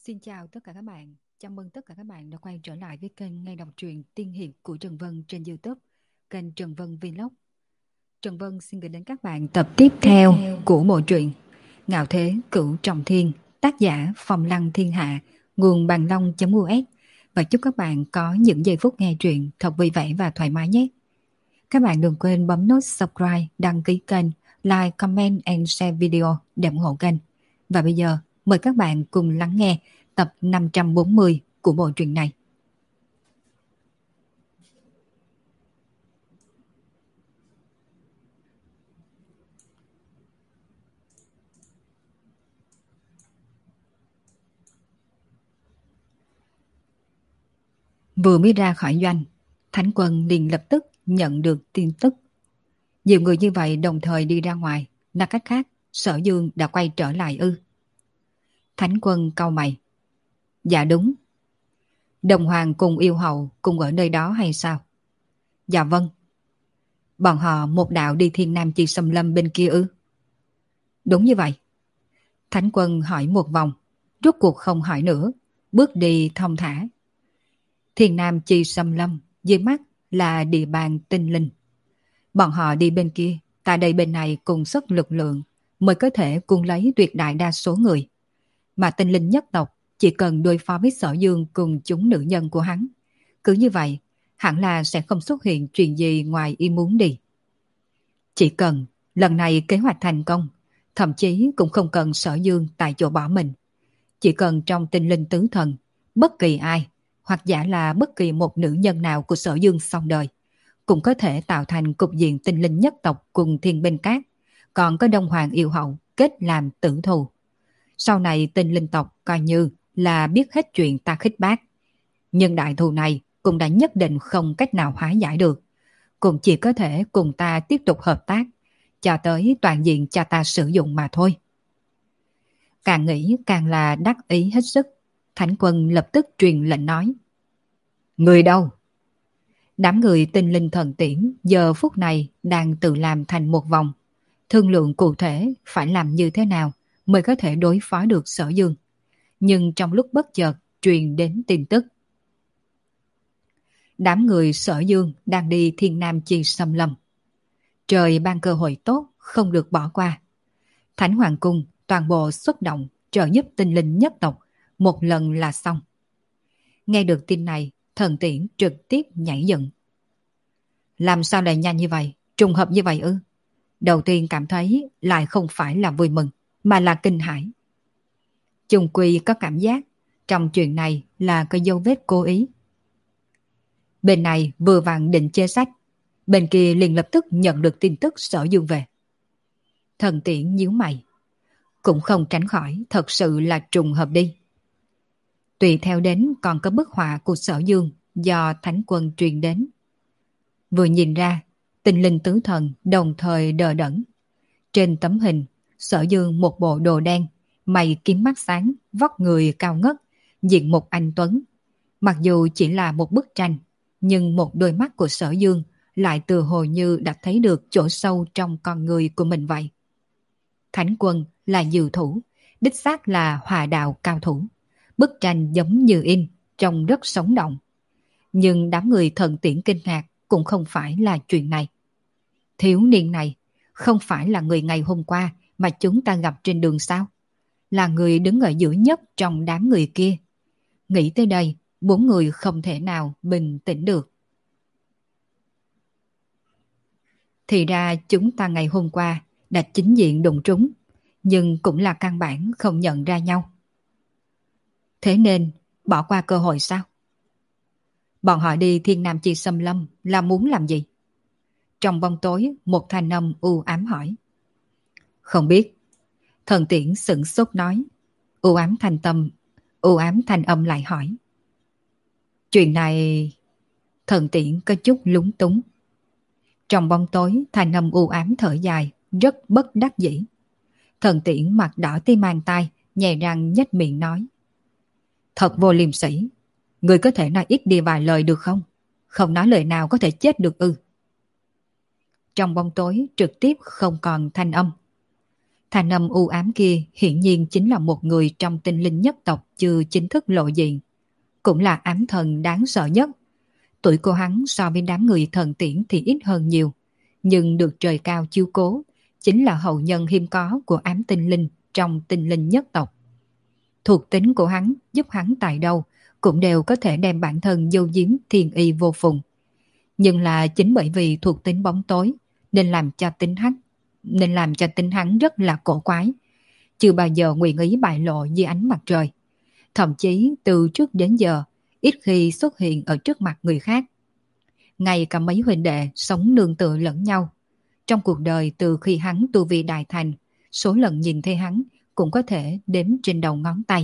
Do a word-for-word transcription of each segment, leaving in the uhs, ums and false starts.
Xin chào tất cả các bạn. Chào mừng tất cả các bạn đã quay trở lại với kênh Nghe đọc truyện tiên hiệp của Trần Vân trên YouTube, kênh Trần Vân Vlog. Trần Vân xin gửi đến các bạn tập tiếp theo của bộ truyện Ngạo Thế Cửu Trọng Thiên, tác giả Phong Lăng Thiên Hạ, nguồn bằng long.us, và chúc các bạn có những giây phút nghe truyện thật vui vẻ và thoải mái nhé. Các bạn đừng quên bấm nút subscribe, đăng ký kênh, like, comment and share video để ủng hộ kênh. Và bây giờ mời các bạn cùng lắng nghe tập năm trăm bốn mươi của bộ truyện này. Vừa mới ra khỏi doanh, Thánh Quân liền lập tức nhận được tin tức. Nhiều người như vậy đồng thời đi ra ngoài, nói cách khác, Sở Dương đã quay trở lại ư? Thánh Quân cau mày. Dạ đúng. Đồng Hoàng cùng yêu hậu cùng ở nơi đó hay sao? Dạ vâng. Bọn họ một đạo đi Thiên Nam Chi Xâm Lâm bên kia ư? Đúng như vậy. Thánh Quân hỏi một vòng, rốt cuộc không hỏi nữa, bước đi thong thả. Thiên Nam Chi Xâm Lâm dưới mắt là địa bàn tinh linh. Bọn họ đi bên kia, tại đây bên này cùng sức lực lượng mới có thể cùng lấy tuyệt đại đa số người. Mà tinh linh nhất tộc chỉ cần đối phó với Sở Dương cùng chúng nữ nhân của hắn. Cứ như vậy, hẳn là sẽ không xuất hiện chuyện gì ngoài ý muốn đi. Chỉ cần lần này kế hoạch thành công, thậm chí cũng không cần Sở Dương tại chỗ bỏ mình. Chỉ cần trong tinh linh tứ thần, bất kỳ ai, hoặc giả là bất kỳ một nữ nhân nào của Sở Dương xong đời, cũng có thể tạo thành cục diện tinh linh nhất tộc cùng thiên binh cát, còn có Đông Hoàng yêu hậu kết làm tử thù. Sau này tinh linh tộc coi như là biết hết chuyện ta khích bác. Nhưng đại thù này cũng đã nhất định không cách nào hóa giải được, cũng chỉ có thể cùng ta tiếp tục hợp tác, cho tới toàn diện cho ta sử dụng mà thôi. Càng nghĩ càng là đắc ý hết sức. Thánh Quân lập tức truyền lệnh nói. Người đâu? Đám người tinh linh thần tiễn giờ phút này đang tự làm thành một vòng, thương lượng cụ thể phải làm như thế nào mới có thể đối phó được Sở Dương. Nhưng trong lúc bất chợt truyền đến tin tức. Đám người Sở Dương đang đi Thiên Nam Chi Xâm Lâm. Trời ban cơ hội tốt, không được bỏ qua. Thánh Hoàng Cung toàn bộ xuất động trợ giúp tinh linh nhất tộc, một lần là xong. Nghe được tin này, thần tiễn trực tiếp nhảy dựng. Làm sao lại nhanh như vậy, trùng hợp như vậy ư? Đầu tiên cảm thấy lại không phải là vui mừng, mà là kinh hãi. Chung quy có cảm giác trong chuyện này là có dấu vết cố ý. Bên này vừa vặn định chê sách, bên kia liền lập tức nhận được tin tức Sở Dương về. Thần tiễn nhíu mày. Cũng không tránh khỏi, thật sự là trùng hợp đi. Tùy theo đến còn có bức họa của Sở Dương do Thánh Quân truyền đến. Vừa nhìn ra, tinh linh tứ thần đồng thời đờ đẫn. Trên tấm hình, Sở Dương một bộ đồ đen, mày kiếm mắt sáng, vóc người cao ngất, diện mục anh tuấn. Mặc dù chỉ là một bức tranh, nhưng một đôi mắt của Sở Dương lại từ hồ như đã thấy được chỗ sâu trong con người của mình vậy. Thánh Quân là diệu thủ, đích xác là hòa đạo cao thủ. Bức tranh giống như in, trông rất sống động. Nhưng đám người thần tiễn kinh ngạc cũng không phải là chuyện này. Thiếu niên này không phải là người ngày hôm qua mà chúng ta gặp trên đường sao? Là người đứng ở giữa nhất trong đám người kia. Nghĩ tới đây, bốn người không thể nào bình tĩnh được. Thì ra chúng ta ngày hôm qua đã chính diện đụng trúng, nhưng cũng là căn bản không nhận ra nhau. Thế nên bỏ qua cơ hội sao? Bọn họ đi Thiên Nam Chi Xâm Lâm là muốn làm gì? Trong bóng tối, một thanh âm u ám hỏi. Không biết. Thần tiễn sửng sốt nói. U ám thanh tâm, u ám thanh âm lại hỏi. Chuyện này... Thần tiễn có chút lúng túng. Trong bóng tối, thanh âm u ám thở dài, rất bất đắc dĩ. Thần tiễn mặt đỏ tí mang tai, nhè răng nhếch miệng nói. Thật vô liêm sỉ. Người có thể nói ít đi vài lời được không? Không nói lời nào có thể chết được ư? Trong bóng tối trực tiếp không còn thanh âm. Thanh âm u ám kia hiển nhiên chính là một người trong tinh linh nhất tộc chưa chính thức lộ diện, cũng là ám thần đáng sợ nhất. Tuổi của hắn so với đám người thần tiễn thì ít hơn nhiều, nhưng được trời cao chiếu cố, chính là hậu nhân hiếm có của ám tinh linh trong tinh linh nhất tộc. Thuộc tính của hắn giúp hắn tại đâu cũng đều có thể đem bản thân giấu giếm thiên y vô phùng. Nhưng là chính bởi vì thuộc tính bóng tối nên làm cho tính hắn nên làm cho tính hắn rất là cổ quái, chưa bao giờ nguyện ý bại lộ dưới ánh mặt trời. Thậm chí từ trước đến giờ ít khi xuất hiện ở trước mặt người khác. Ngay cả mấy huynh đệ sống nương tựa lẫn nhau. Trong cuộc đời từ khi hắn tu vi đại thành, số lần nhìn thấy hắn cũng có thể đếm trên đầu ngón tay.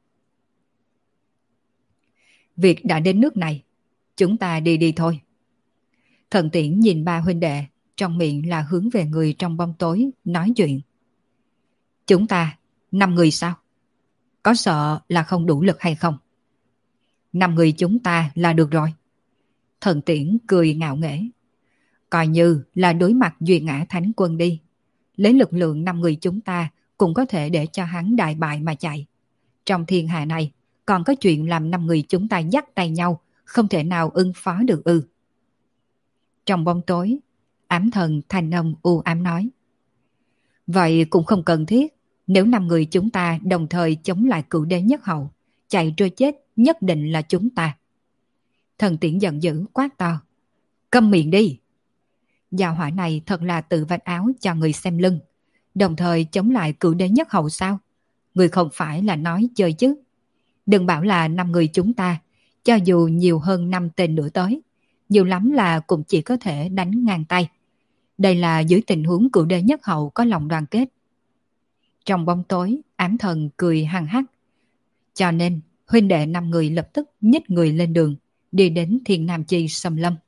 Việc đã đến nước này, chúng ta đi đi thôi. Thần Tiễn nhìn ba huynh đệ, trong miệng là hướng về người trong bóng tối nói chuyện. Chúng ta, năm người sao? Có sợ là không đủ lực hay không? Năm người chúng ta là được rồi. Thần Tiễn cười ngạo nghễ. Coi như là đối mặt duy ngã thánh quân đi. Lấy lực lượng năm người chúng ta cũng có thể để cho hắn đại bại mà chạy. Trong thiên hạ này còn có chuyện làm năm người chúng ta dắt tay nhau, không thể nào ứng phó được ư. Trong bóng tối, ám thần thanh âm u ám nói. Vậy cũng không cần thiết. Nếu năm người chúng ta đồng thời chống lại cửu đế nhất hậu, chạy trôi chết nhất định là chúng ta. Thần Tiễn giận dữ quát to. Câm miệng đi. Gia hỏa này thật là tự vạch áo cho người xem lưng. Đồng thời chống lại cửu đế nhất hậu sao? Người không phải là nói chơi chứ. Đừng bảo là năm người chúng ta, cho dù nhiều hơn năm tên nữa tới, nhiều lắm là cũng chỉ có thể đánh ngang tay. Đây là dưới tình huống cửu đế nhất hậu có lòng đoàn kết. Trong bóng tối, ám thần cười hăng hắc. Cho nên, huynh đệ năm người lập tức nhích người lên đường, đi đến Thiên Nam Chi xâm lâm.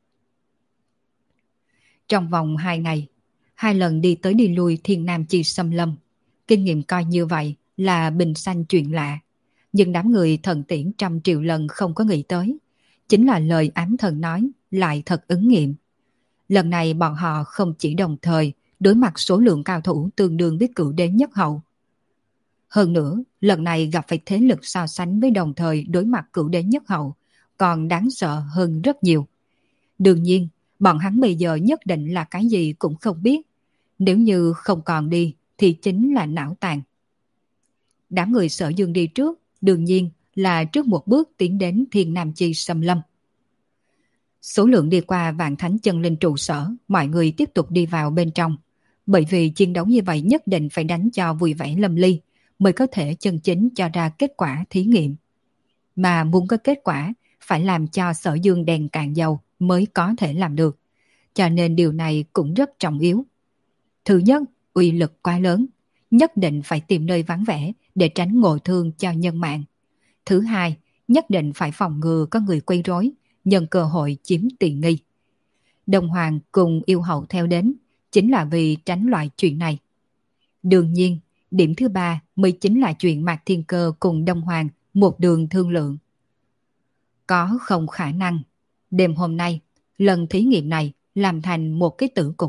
Trong vòng hai ngày, hai lần đi tới đi lui Thiên Nam Chi xâm lâm, kinh nghiệm coi như vậy là bình sanh chuyện lạ. Nhưng đám người thần tiễn trăm triệu lần không có nghĩ tới, chính là lời ám thần nói lại thật ứng nghiệm. Lần này bọn họ không chỉ đồng thời đối mặt số lượng cao thủ tương đương với cửu đế nhất hậu. Hơn nữa, lần này gặp phải thế lực so sánh với đồng thời đối mặt cửu đế nhất hậu, còn đáng sợ hơn rất nhiều. Đương nhiên, bọn hắn bây giờ nhất định là cái gì cũng không biết. Nếu như không còn đi thì chính là não tàn. Đám người Sở Dương đi trước, đương nhiên là trước một bước tiến đến Thiên Nam Chi xâm lâm. Số lượng đi qua Vạn Thánh Chân Linh trụ sở, mọi người tiếp tục đi vào bên trong. Bởi vì chiến đấu như vậy nhất định phải đánh cho vui vẻ lâm ly, mới có thể chân chính cho ra kết quả thí nghiệm. Mà muốn có kết quả, phải làm cho Sở Dương đèn cạn dầu mới có thể làm được. Cho nên điều này cũng rất trọng yếu. Thứ nhất, uy lực quá lớn, nhất định phải tìm nơi vắng vẻ để tránh ngộ thương cho nhân mạng. Thứ hai, nhất định phải phòng ngừa có người quấy rối, nhân cơ hội chiếm tiện nghi. Đông Hoàng cùng yêu hậu theo đến, chính là vì tránh loại chuyện này. Đương nhiên, điểm thứ ba mới chính là chuyện Mạc Thiên Cơ cùng Đông Hoàng một đường thương lượng. Có không khả năng, đêm hôm nay, lần thí nghiệm này làm thành một cái tử cục.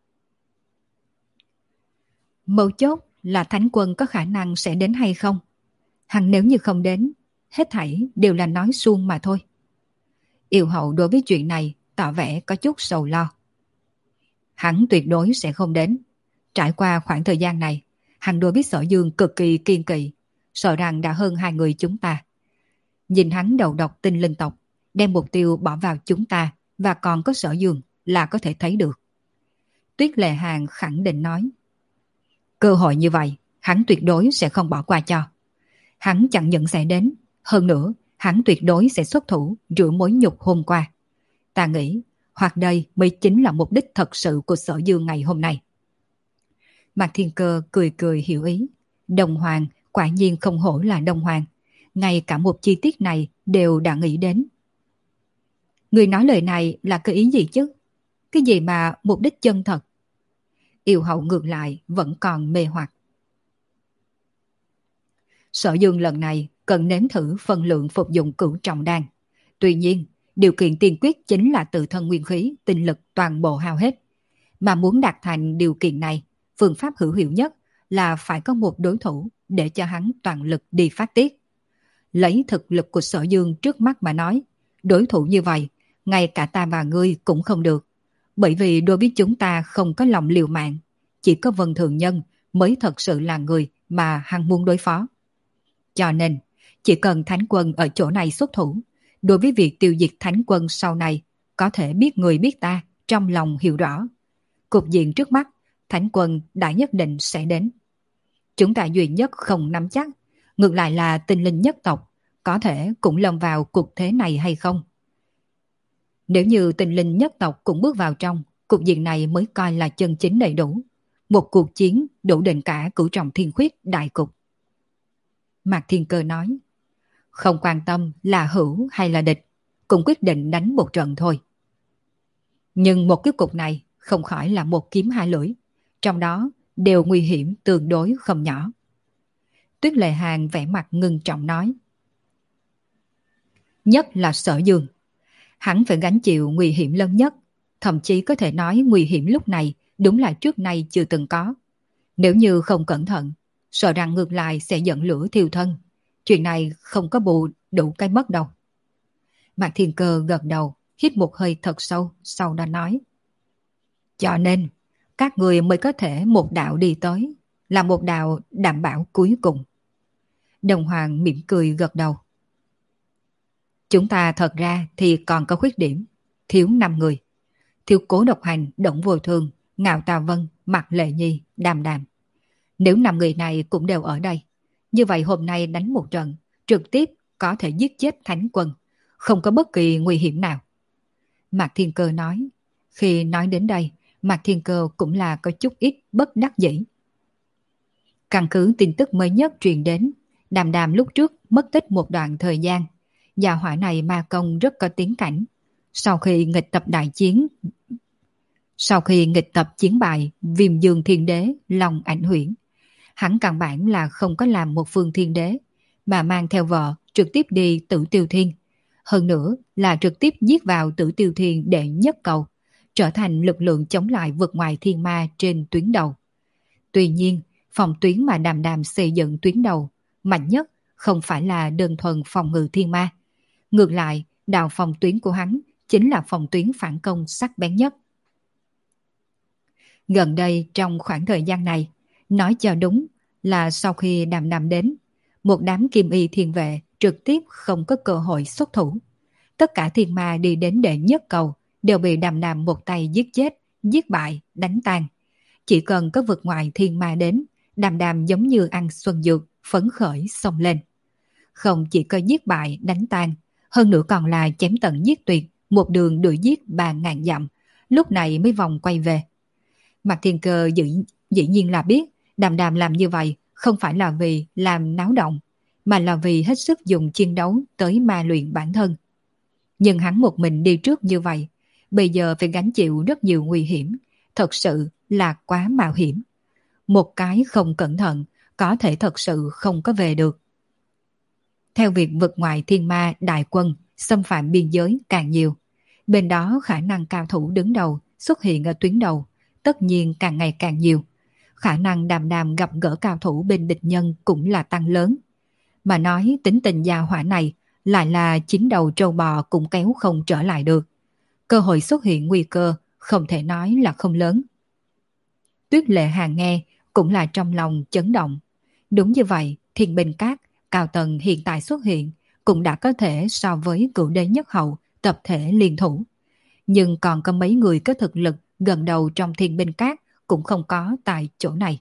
Mấu chốt là Thánh Quân có khả năng sẽ đến hay không? Hằng nếu như không đến, hết thảy đều là nói suông mà thôi. Yêu hậu đối với chuyện này tỏ vẻ có chút sầu lo. Hắn tuyệt đối sẽ không đến. Trải qua khoảng thời gian này, hắn đối với Sở Dương cực kỳ kiên kỵ, sợ rằng đã hơn hai người chúng ta. Nhìn hắn đầu độc tinh linh tộc, đem mục tiêu bỏ vào chúng ta và còn có Sở Dương là có thể thấy được. Tuyết Lệ Hàng khẳng định nói. Cơ hội như vậy, hắn tuyệt đối sẽ không bỏ qua cho. Hắn chẳng những sẽ đến, hơn nữa, hắn tuyệt đối sẽ xuất thủ rửa mối nhục hôm qua. Ta nghĩ, hoặc đây mới chính là mục đích thật sự của Sở Dương ngày hôm nay. Mạc Thiên Cơ cười cười hiểu ý. Đông Hoàng quả nhiên không hổ là Đông Hoàng. Ngay cả một chi tiết này đều đã nghĩ đến. Người nói lời này là cái ý gì chứ? Cái gì mà mục đích chân thật? Yêu hậu ngược lại vẫn còn mê hoặc. Sở Dương lần này cần nếm thử phân lượng phục dụng cửu trọng đan. Tuy nhiên, điều kiện tiên quyết chính là tự thân nguyên khí, tinh lực toàn bộ hao hết. Mà muốn đạt thành điều kiện này, phương pháp hữu hiệu nhất là phải có một đối thủ để cho hắn toàn lực đi phát tiết. Lấy thực lực của Sở Dương trước mắt mà nói, đối thủ như vậy, ngay cả ta và ngươi cũng không được. Bởi vì đối với chúng ta không có lòng liều mạng, chỉ có Vân Thường Nhân mới thật sự là người mà hắn muốn đối phó. Cho nên, chỉ cần Thánh Quân ở chỗ này xuất thủ, đối với việc tiêu diệt Thánh Quân sau này, có thể biết người biết ta, trong lòng hiểu rõ. Cục diện trước mắt, Thánh Quân đã nhất định sẽ đến. Chúng ta duy nhất không nắm chắc, ngược lại là Tinh Linh nhất tộc, có thể cũng lâm vào cuộc thế này hay không. Nếu như Tinh Linh nhất tộc cũng bước vào trong, cục diện này mới coi là chân chính đầy đủ. Một cuộc chiến đủ định cả cửu trọng thiên khuyết đại cục. Mạc Thiên Cơ nói, không quan tâm là hữu hay là địch, cũng quyết định đánh một trận thôi. Nhưng một cái cục này không khỏi là một kiếm hai lưỡi, trong đó đều nguy hiểm tương đối không nhỏ. Tuyết Lệ Hàng vẻ mặt ngưng trọng nói, nhất là Sở Dương, hắn phải gánh chịu nguy hiểm lớn nhất, thậm chí có thể nói nguy hiểm lúc này đúng là trước nay chưa từng có. Nếu như không cẩn thận, sợ rằng ngược lại sẽ dẫn lửa thiêu thân. Chuyện này không có bù đủ cái mất đâu. Mạc Thiên Cơ gật đầu, hít một hơi thật sâu, sau đó nói, cho nên, các người mới có thể một đạo đi tới, là một đạo đảm bảo cuối cùng. Đồng Hoàng mỉm cười gật đầu. Chúng ta thật ra thì còn có khuyết điểm, thiếu năm người. Thiếu Cố Độc Hành, Đổng Vô Thường, Ngạo Tà Vân, Mạc Lệ Nhi, Đàm Đàm. Nếu năm người này cũng đều ở đây, như vậy hôm nay đánh một trận, trực tiếp có thể giết chết Thánh Quân, không có bất kỳ nguy hiểm nào. Mạc Thiên Cơ nói, khi nói đến đây, Mạc Thiên Cơ cũng là có chút ít bất đắc dĩ. Căn cứ tin tức mới nhất truyền đến, Đàm Đàm lúc trước mất tích một đoạn thời gian. Gia hỏa này ma công rất có tiến cảnh. Sau khi nghịch tập đại chiến, sau khi nghịch tập chiến bại Viêm Dương Thiên Đế Long Ảnh Huyễn, hắn căn bản là không có làm một phương thiên đế, mà mang theo vợ trực tiếp đi Tử Tiêu Thiên. Hơn nữa là trực tiếp giết vào Tử Tiêu Thiên đệ nhất cầu, trở thành lực lượng chống lại vượt ngoài thiên ma trên tuyến đầu. Tuy nhiên, phòng tuyến mà Đàm Đàm xây dựng tuyến đầu, mạnh nhất không phải là đơn thuần phòng ngự thiên ma. Ngược lại, đạo phòng tuyến của hắn chính là phòng tuyến phản công sắc bén nhất. Gần đây trong khoảng thời gian này, nói cho đúng là sau khi Đàm Đàm đến, một đám kim y thiên vệ trực tiếp không có cơ hội xuất thủ. Tất cả thiên ma đi đến đệ nhất cầu đều bị Đàm Đàm một tay giết chết, giết bại, đánh tan. Chỉ cần có vượt ngoài thiên ma đến, Đàm Đàm giống như ăn xuân dược, phấn khởi xông lên. Không chỉ có giết bại, đánh tan, hơn nữa còn là chém tận giết tuyệt, một đường đuổi giết ba ngàn dặm, lúc này mới vòng quay về. Mạc Thiên Cơ dĩ, dĩ nhiên là biết Đàm Đàm làm như vậy không phải là vì làm náo động, mà là vì hết sức dùng chiến đấu tới ma luyện bản thân. Nhưng hắn một mình đi trước như vậy, bây giờ phải gánh chịu rất nhiều nguy hiểm, thật sự là quá mạo hiểm. Một cái không cẩn thận, có thể thật sự không có về được. Theo việc vượt ngoài thiên ma đại quân, xâm phạm biên giới càng nhiều, bên đó khả năng cao thủ đứng đầu xuất hiện ở tuyến đầu, tất nhiên càng ngày càng nhiều. Khả năng Đàm Đàm gặp gỡ cao thủ bên địch nhân cũng là tăng lớn. Mà nói tính tình gia hỏa này lại là chín đầu trâu bò cũng kéo không trở lại được. Cơ hội xuất hiện nguy cơ không thể nói là không lớn. Tuyết Lệ Hàng nghe cũng là trong lòng chấn động. Đúng như vậy, Thiên Bình Các, Cao Tần hiện tại xuất hiện cũng đã có thể so với Cửu Đế Nhất Hậu tập thể liên thủ. Nhưng còn có mấy người có thực lực gần đầu trong Thiên Bình Các cũng không có tại chỗ này.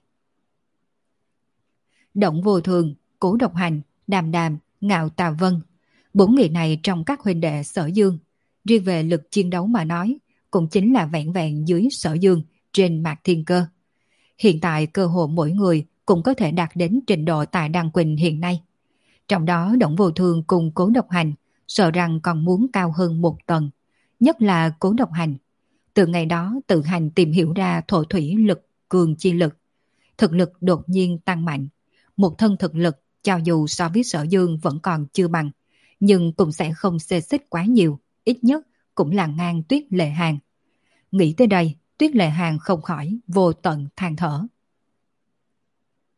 Đổng Vô Thường, Cố Độc Hành, Đàm Đàm, Ngạo Tà Vân, bốn người này trong các huynh đệ Sở Dương, riêng về lực chiến đấu mà nói, cũng chính là vẹn vẹn dưới Sở Dương trên Mạc Thiên Cơ. Hiện tại cơ hội mỗi người cũng có thể đạt đến trình độ tại Đăng Quỳnh hiện nay. Trong đó Đổng Vô Thường cùng Cố Độc Hành sợ rằng còn muốn cao hơn một tầng, nhất là Cố Độc Hành. Từ ngày đó tự hành tìm hiểu ra thổ thủy lực cường chi lực, thực lực đột nhiên tăng mạnh. Một thân thực lực cho dù so với Sở Dương vẫn còn chưa bằng, nhưng cũng sẽ không xê xích quá nhiều, ít nhất cũng là ngang Tuyết Lệ Hàng. Nghĩ tới đây, Tuyết Lệ Hàng không khỏi vô tận than thở.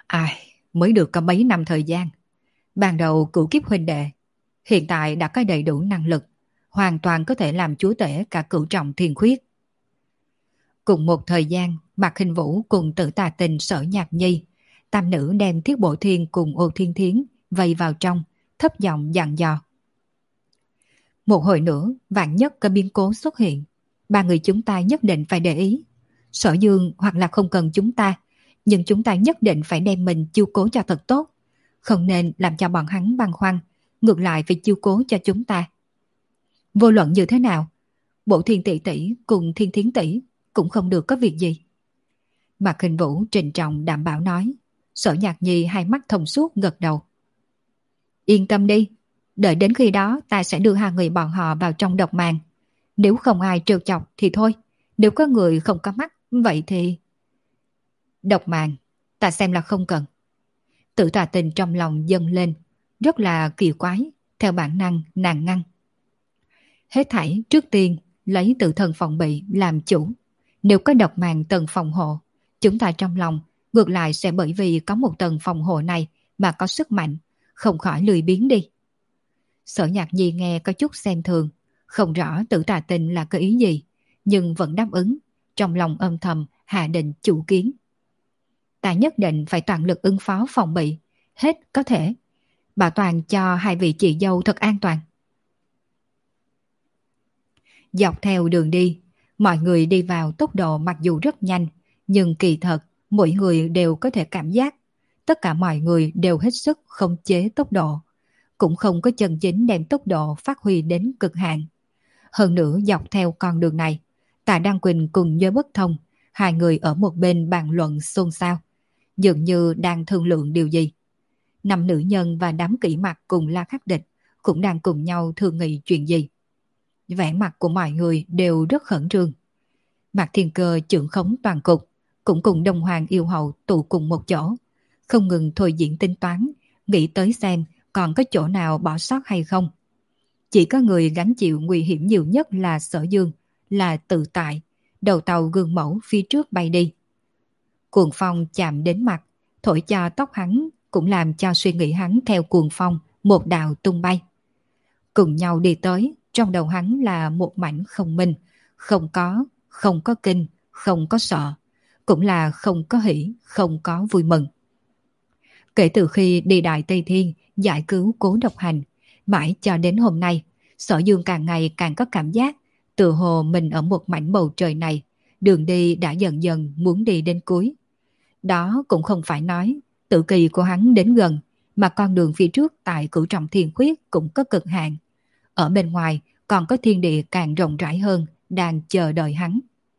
Ai, mới được có mấy năm thời gian. Ban đầu cửu kiếp huynh đệ, hiện tại đã có đầy đủ năng lực, hoàn toàn có thể làm chúa tể cả cửu trọng thiên khuyết. Cùng một thời gian, Mạc Hình Vũ cùng Tử Tà Tình Sở Nhạc Nhi, tam nữ đem Thiết Bộ Thiên cùng Ô Thiên Thiến vây vào trong, thấp giọng dặn dò. Một hồi nữa, vạn nhất có biến cố xuất hiện, ba người chúng ta nhất định phải để ý. Sở Dương hoặc là không cần chúng ta, nhưng chúng ta nhất định phải đem mình chiêu cố cho thật tốt, không nên làm cho bọn hắn băn khoăn, ngược lại phải chiêu cố cho chúng ta. Vô luận như thế nào, Bộ Thiên tỷ tỷ cùng Thiên Thiến tỷ cũng không được có việc gì. Mạc Hình Vũ trịnh trọng đảm bảo nói. Sở Nhạc Nhi hai mắt thông suốt gật đầu. Yên tâm đi, đợi đến khi đó ta sẽ đưa hai người bọn họ vào trong độc màng. Nếu không ai trêu chọc thì thôi, nếu có người không có mắt, vậy thì... Độc màng, ta xem là không cần. Tử Tà Tình trong lòng dâng lên, rất là kỳ quái, theo bản năng nàng ngăn. Hết thảy trước tiên lấy tự thân phòng bị làm chủ. Nếu có độc màng tầng phòng hộ, chúng ta trong lòng ngược lại sẽ bởi vì có một tầng phòng hộ này mà có sức mạnh, không khỏi lười biếng đi. Sở Nhạc Nhi nghe có chút xem thường, không rõ Tử Tà Tình là có ý gì, nhưng vẫn đáp ứng, trong lòng âm thầm hạ định chủ kiến. Ta nhất định phải toàn lực ứng phó phòng bị, hết có thể, bảo toàn cho hai vị chị dâu thật an toàn. Dọc theo đường đi, mọi người đi vào tốc độ mặc dù rất nhanh, nhưng kỳ thật mỗi người đều có thể cảm giác tất cả mọi người đều hết sức khống chế tốc độ, cũng không có chân chính đem tốc độ phát huy đến cực hạn. Hơn nữa dọc theo con đường này, Tạ Đăng Quỳnh cùng Giới Bất Thông, hai người ở một bên bàn luận xôn xao, dường như đang thương lượng điều gì. Năm nữ nhân và đám kỹ mặt cùng La Khắc Địch cũng đang cùng nhau thương nghị chuyện gì. Vẻ mặt của mọi người đều rất khẩn trương. Mạc Thiên Cơ trưởng khống toàn cục, cũng cùng Đông Hoàng yêu hậu tụ cùng một chỗ, không ngừng thôi diễn tính toán, nghĩ tới xem còn có chỗ nào bỏ sót hay không. Chỉ có người gánh chịu nguy hiểm nhiều nhất là Sở Dương, là Tự Tại, đầu tàu gương mẫu phía trước bay đi. Cuồng phong chạm đến mặt, thổi cho tóc hắn, cũng làm cho suy nghĩ hắn theo cuồng phong một đạo tung bay. Cùng nhau đi tới, trong đầu hắn là một mảnh không minh, không có, không có kinh, không có sợ, cũng là không có hỉ, không có vui mừng. Kể từ khi đi Đại Tây Thiên giải cứu Cố Độc Hành, mãi cho đến hôm nay, Sở Dương càng ngày càng có cảm giác tự hồ mình ở một mảnh bầu trời này, đường đi đã dần dần muốn đi đến cuối. Đó cũng không phải nói tự kỳ của hắn đến gần, mà con đường phía trước tại Cửu Trọng Thiên Khuyết cũng có cực hạn. Ở bên ngoài còn có thiên địa càng rộng rãi hơn đang chờ đợi hắn.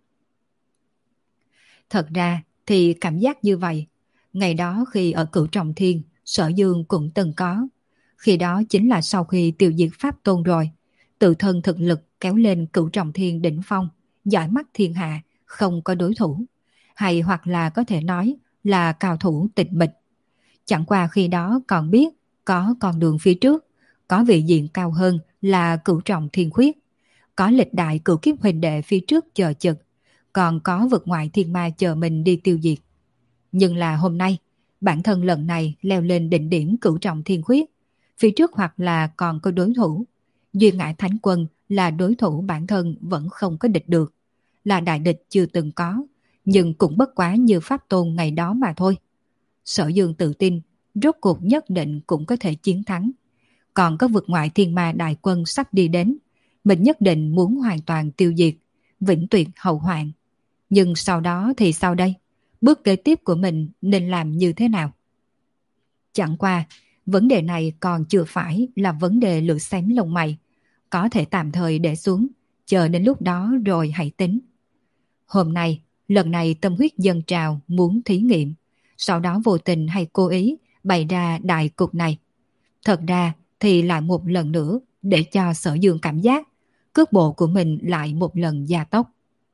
Thật ra thì cảm giác như vậy, ngày đó khi ở Cửu Trọng Thiên, Sở Dương cũng từng có. Khi đó chính là sau khi tiêu diệt Pháp Tôn rồi, tự thân thực lực kéo lên Cửu Trọng Thiên đỉnh phong, giỏi mắt thiên hạ, không có đối thủ. Hay hoặc là có thể nói là cao thủ tịch mịch. Chẳng qua khi đó còn biết có con đường phía trước, có vị diện cao hơn là Cửu Trọng Thiên Khuyết, có lịch đại cửu kiếp huynh đệ phía trước chờ chực, còn có vực ngoại thiên ma chờ mình đi tiêu diệt. Nhưng là hôm nay, bản thân lần này leo lên đỉnh điểm Cửu Trọng Thiên Khuyết, phía trước hoặc là còn có đối thủ. Duy Ngã Thánh Quân là đối thủ bản thân vẫn không có địch được, là đại địch chưa từng có, nhưng cũng bất quá như Pháp Tôn ngày đó mà thôi. Sở Dương tự tin, rốt cuộc nhất định cũng có thể chiến thắng. Còn có vực ngoại thiên ma đại quân sắp đi đến, mình nhất định muốn hoàn toàn tiêu diệt, vĩnh tuyệt hậu hoạn. Nhưng sau đó thì sao đây? Bước kế tiếp của mình nên làm như thế nào? Chẳng qua, vấn đề này còn chưa phải là vấn đề lửa xém lông mày. Có thể tạm thời để xuống, chờ đến lúc đó rồi hãy tính. Hôm nay, lần này tâm huyết dâng trào muốn thí nghiệm, sau đó vô tình hay cố ý bày ra đại cục này. Thật ra thì lại một lần nữa để cho Sở Dương cảm giác cước bộ của mình lại một lần gia tốc.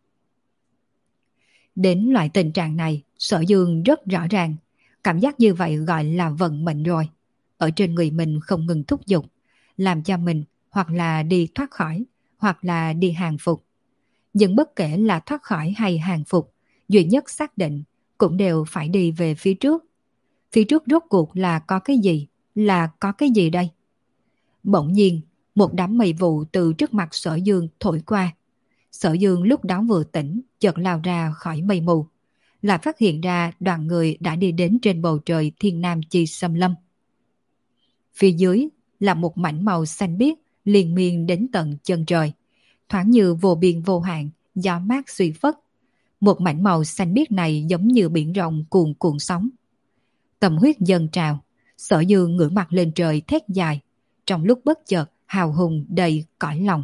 Đến loại tình trạng này, Sở Dương rất rõ ràng, cảm giác như vậy gọi là vận mệnh rồi. Ở trên người mình không ngừng thúc giục, làm cho mình hoặc là đi thoát khỏi, hoặc là đi hàng phục. Nhưng bất kể là thoát khỏi hay hàng phục, duy nhất xác định cũng đều phải đi về phía trước. Phía trước rốt cuộc là có cái gì? Là có cái gì đây? Bỗng nhiên, một đám mây vụ từ trước mặt Sở Dương thổi qua. Sở Dương lúc đó vừa tỉnh, chợt lao ra khỏi mây mù, là phát hiện ra đoàn người đã đi đến trên bầu trời thiên nam chi xâm lâm. Phía dưới là một mảnh màu xanh biếc liên miên đến tận chân trời, thoáng như vô biên vô hạn, gió mát suy phất. Một mảnh màu xanh biếc này giống như biển rộng cuồn cuộn sóng. Tâm huyết dâng trào, Sở Dương ngửa mặt lên trời thét dài, trong lúc bất chợt hào hùng đầy cõi lòng.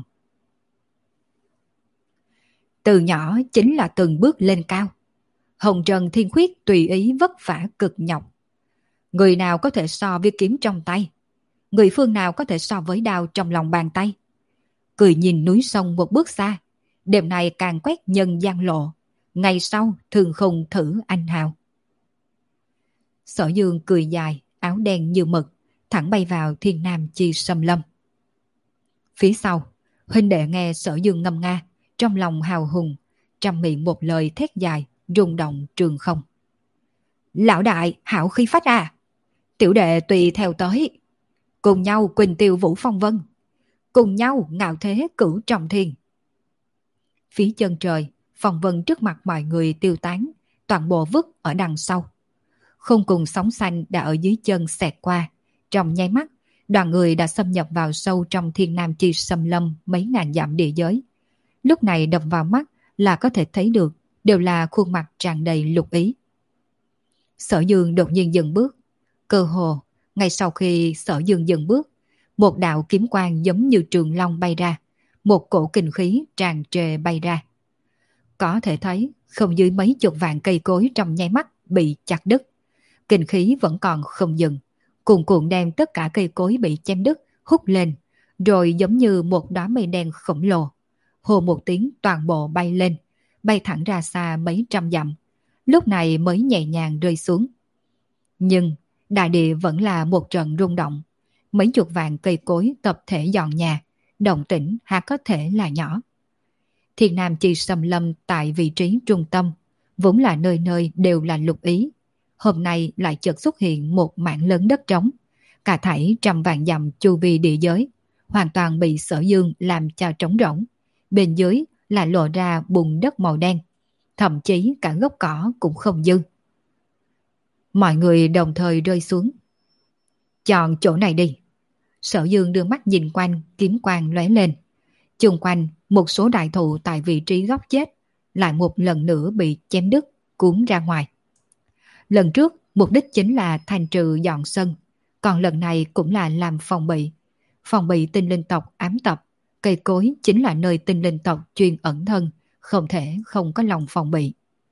Từ nhỏ chính là từng bước lên cao. Hồng trần thiên khuyết tùy ý vất vả cực nhọc. Người nào có thể so với kiếm trong tay? Người phương nào có thể so với đao trong lòng bàn tay? Cười nhìn núi sông một bước xa, đêm nay càng quét nhân gian lộ, ngày sau thường không thử anh hào. Sở Dương cười dài, áo đen như mực, thẳng bay vào thiên nam chi xâm lâm. Phía sau, huynh đệ nghe Sở Dương ngâm nga, trong lòng hào hùng, trong miệng một lời thét dài, rung động trường không. Lão đại, hảo khí phách à! Tiểu đệ tùy theo tới. Cùng nhau quỳnh tiêu vũ phong vân. Cùng nhau ngạo thế cửu trọng thiên. Phía chân trời, phong vân trước mặt mọi người tiêu tán, toàn bộ vứt ở đằng sau. Không cùng sóng xanh đã ở dưới chân xẹt qua. Trong nháy mắt, đoàn người đã xâm nhập vào sâu trong thiên nam chi xâm lâm mấy ngàn dặm địa giới. Lúc này đập vào mắt là có thể thấy được đều là khuôn mặt tràn đầy lục ý. Sở Dương đột nhiên dừng bước. Cơ hồ, ngay sau khi Sở Dương dừng bước, một đạo kiếm quang giống như trường long bay ra, một cổ kinh khí tràn trề bay ra. Có thể thấy không dưới mấy chục vạn cây cối trong nháy mắt bị chặt đứt. Kinh khí vẫn còn không dừng, cuồn cuộn đem tất cả cây cối bị chém đứt hút lên, rồi giống như một đóa mây đen khổng lồ. Hồ một tiếng toàn bộ bay lên, bay thẳng ra xa mấy trăm dặm, lúc này mới nhẹ nhàng rơi xuống. Nhưng đại địa vẫn là một trận rung động, mấy chục vạn cây cối tập thể dọn nhà, động tĩnh há có thể là nhỏ. Thiên Nam chi xâm lâm tại vị trí trung tâm, vốn là nơi nơi đều là lục ý. Hôm nay lại chợt xuất hiện một mảng lớn đất trống, cả thảy trăm vạn dặm chu vi địa giới, hoàn toàn bị Sở Dương làm cho trống rỗng. Bên dưới là lộ ra bùn đất màu đen, thậm chí cả gốc cỏ cũng không dư. Mọi người đồng thời rơi xuống. Chọn chỗ này đi. Sở Dương đưa mắt nhìn quanh, kiếm quang lóe lên. Chung quanh, một số đại thụ tại vị trí góc chết lại một lần nữa bị chém đứt, cuốn ra ngoài. Lần trước, mục đích chính là thanh trừ dọn sân, còn lần này cũng là làm phòng bị. Phòng bị tinh linh tộc ám tập, cây cối chính là nơi tinh linh tộc chuyên ẩn thân, không thể không có lòng phòng bị.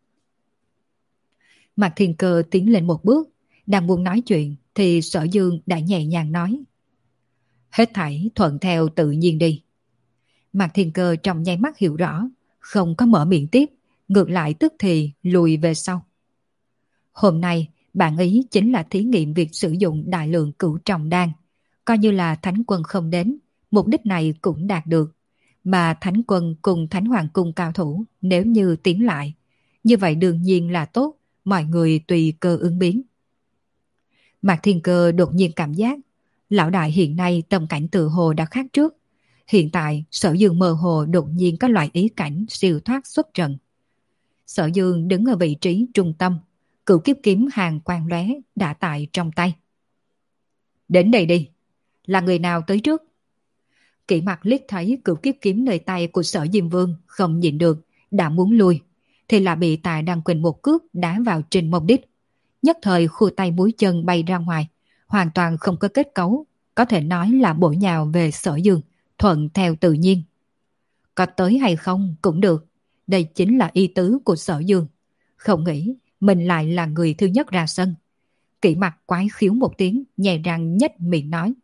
Mạc Thiên Cơ tiến lên một bước, đang muốn nói chuyện thì Sở Dương đã nhẹ nhàng nói: hết thảy thuận theo tự nhiên đi. Mạc Thiên Cơ trong nháy mắt hiểu rõ, không có mở miệng tiếp, ngược lại tức thì lùi về sau. Hôm nay, bạn ý chính là thí nghiệm việc sử dụng đại lượng cửu trọng đan, coi như là Thánh Quân không đến, mục đích này cũng đạt được. Mà Thánh Quân cùng Thánh Hoàng Cung cao thủ nếu như tiến lại, như vậy đương nhiên là tốt, mọi người tùy cơ ứng biến. Mạc Thiên Cơ đột nhiên cảm giác, lão đại hiện nay tâm cảnh tự hồ đã khác trước. Hiện tại Sở Dương mơ hồ đột nhiên có loại ý cảnh siêu thoát xuất trận. Sở Dương đứng ở vị trí trung tâm, cửu kiếp kiếm hàng quang lóe đã tại trong tay. Đến đây đi, là người nào tới trước? Kỷ Mặc liếc thấy cửu kiếp kiếm nơi tay của Sở Diêm Vương không nhịn được, đã muốn lui, thì là bị Tạ Đăng Quỳnh một cước đá vào trên mông đít. Nhất thời khu tay mũi chân bay ra ngoài, hoàn toàn không có kết cấu, có thể nói là bổ nhào về Sở Dương, thuận theo tự nhiên. Có tới hay không cũng được, đây chính là ý tứ của Sở Dương. Không nghĩ mình lại là người thứ nhất ra sân. Kỷ Mặc quái khiếu một tiếng, nhè răng nhếch miệng nói: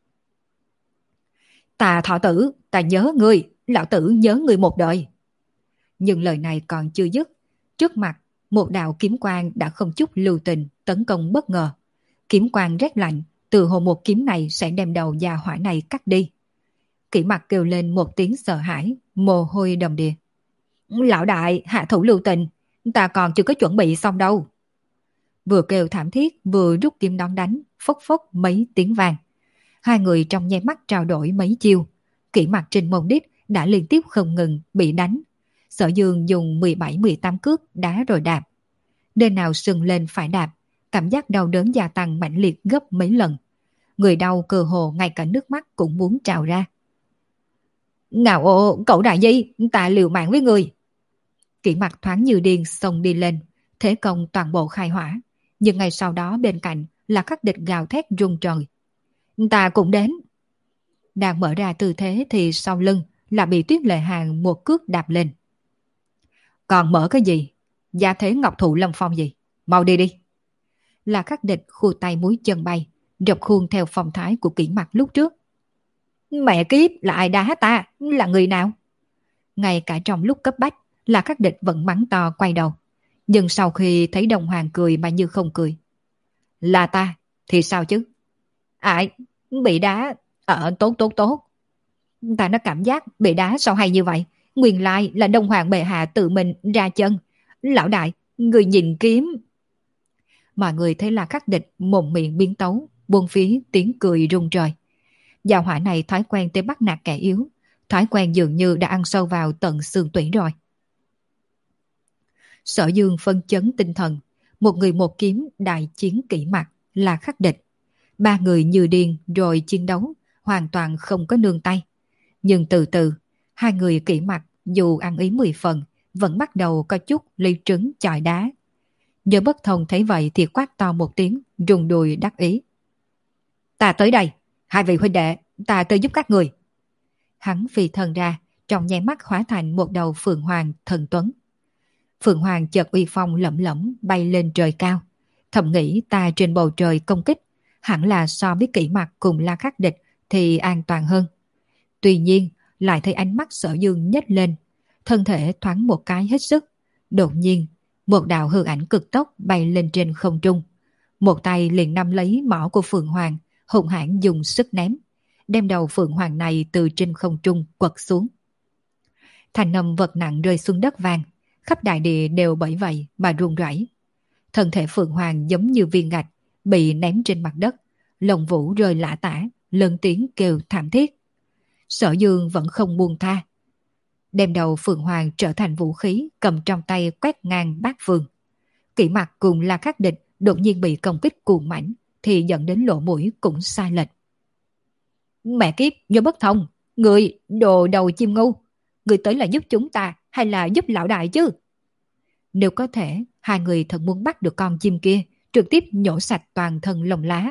Tà thọ tử, ta nhớ ngươi, lão tử nhớ ngươi một đời. Nhưng lời này còn chưa dứt, trước mặt một đạo kiếm quang đã không chút lưu tình tấn công bất ngờ. Kiếm quang rét lạnh, từ hồ một kiếm này sẽ đem đầu già hỏa này cắt đi. Kỷ Mặc kêu lên một tiếng sợ hãi, mồ hôi đầm đìa. Lão đại, hạ thủ lưu tình, ta còn chưa có chuẩn bị xong đâu. vừa kêu thảm thiết vừa rút kiếm đón đánh, phốc phốc mấy tiếng vàng. Hai người trong nháy mắt trao đổi mấy chiêu. Kỷ Mặc trên mông đít đã liên tiếp không ngừng bị đánh. Sở Dương dùng mười bảy mười tám cước đá rồi đạp. Nơi nào sưng lên phải đạp, cảm giác đau đớn gia tăng mãnh liệt gấp mấy lần. Người đau cơ hồ ngay cả nước mắt cũng muốn trào ra. Ngạo ồ, cậu đại di, ta liều mạng với người. Kỷ Mặc thoáng như điên xông đi lên, thế công toàn bộ khai hỏa. Nhưng ngay sau đó bên cạnh là Khắc Địch gào thét rung trời. Ta cũng đến. Đang mở ra tư thế thì sau lưng là bị Tuyết Lệ Hàng một cước đạp lên. Còn mở cái gì? Gia thế ngọc thụ lâm phong gì? Mau đi đi. Là Khắc Địch khu tay múi chân bay, rập khuôn theo phong thái của Kỷ Mặc lúc trước. Mẹ kiếp, là ai đá ta? Là người nào? Ngay cả trong lúc cấp bách, là Khắc Địch vẫn mắng to quay đầu. Nhưng sau khi thấy Đồng Hoàng cười mà như không cười. Là ta, thì sao chứ? Ai? Bị đá? Ờ, tốt tốt tốt. Ta nó cảm giác bị đá sao hay như vậy? Nguyên lai là Đông Hoàng bệ hạ tự mình ra chân. Lão đại, người nhìn kiếm. Mọi người thấy là Khắc Địch mồm miệng biến tấu, buông phí tiếng cười rung trời. Gia hỏa này thói quen tới bắt nạt kẻ yếu, thói quen dường như đã ăn sâu vào tận xương tủy rồi. Sở Dương phân chấn tinh thần, một người một kiếm đại chiến Kỷ Mặc là Khắc Địch. Ba người như điên rồi chiến đấu, hoàn toàn không có nương tay. Nhưng từ từ, hai người Kỷ Mặc dù ăn ý mười phần, vẫn bắt đầu có chút ly trứng chọi đá. Nhớ Bất Thông thấy vậy thì quát to một tiếng, rung đùi đắc ý. Ta tới đây, hai vị huynh đệ, ta tới giúp các người. Hắn phi thân ra, trong nháy mắt hóa thành một đầu Phượng Hoàng thần tuấn. Phượng Hoàng chợt uy phong lẫm lẫm bay lên trời cao. Thầm nghĩ ta trên bầu trời công kích, hẳn là so với Kỷ Mặc cùng La Khắc Địch thì an toàn hơn. Tuy nhiên, lại thấy ánh mắt Sở Dương nhếch lên, thân thể thoáng một cái hết sức. Đột nhiên, một đạo hư ảnh cực tốc bay lên trên không trung. Một tay liền nắm lấy mỏ của Phượng Hoàng, hùng hãn dùng sức ném, đem đầu Phượng Hoàng này từ trên không trung quật xuống. Thành âm vật nặng rơi xuống đất vang, khắp đại địa đều bởi vậy mà rung rẩy. Thân thể Phượng Hoàng giống như viên gạch bị ném trên mặt đất, lông vũ rơi lả tả, lớn tiếng kêu thảm thiết. Sở Dương vẫn không buông tha, đem đầu Phượng Hoàng trở thành vũ khí cầm trong tay quét ngang bát phương. Kỷ Mặc cùng La Khắc Địch đột nhiên bị công kích cuồng mãnh thì dẫn đến lỗ mũi cũng sai lệch. Mẹ kiếp, Nhớ Bất Thông, người đồ đầu chim ngu, người tới là giúp chúng ta hay là giúp lão đại chứ? Nếu có thể, hai người thật muốn bắt được con chim kia, trực tiếp nhổ sạch toàn thân lông lá.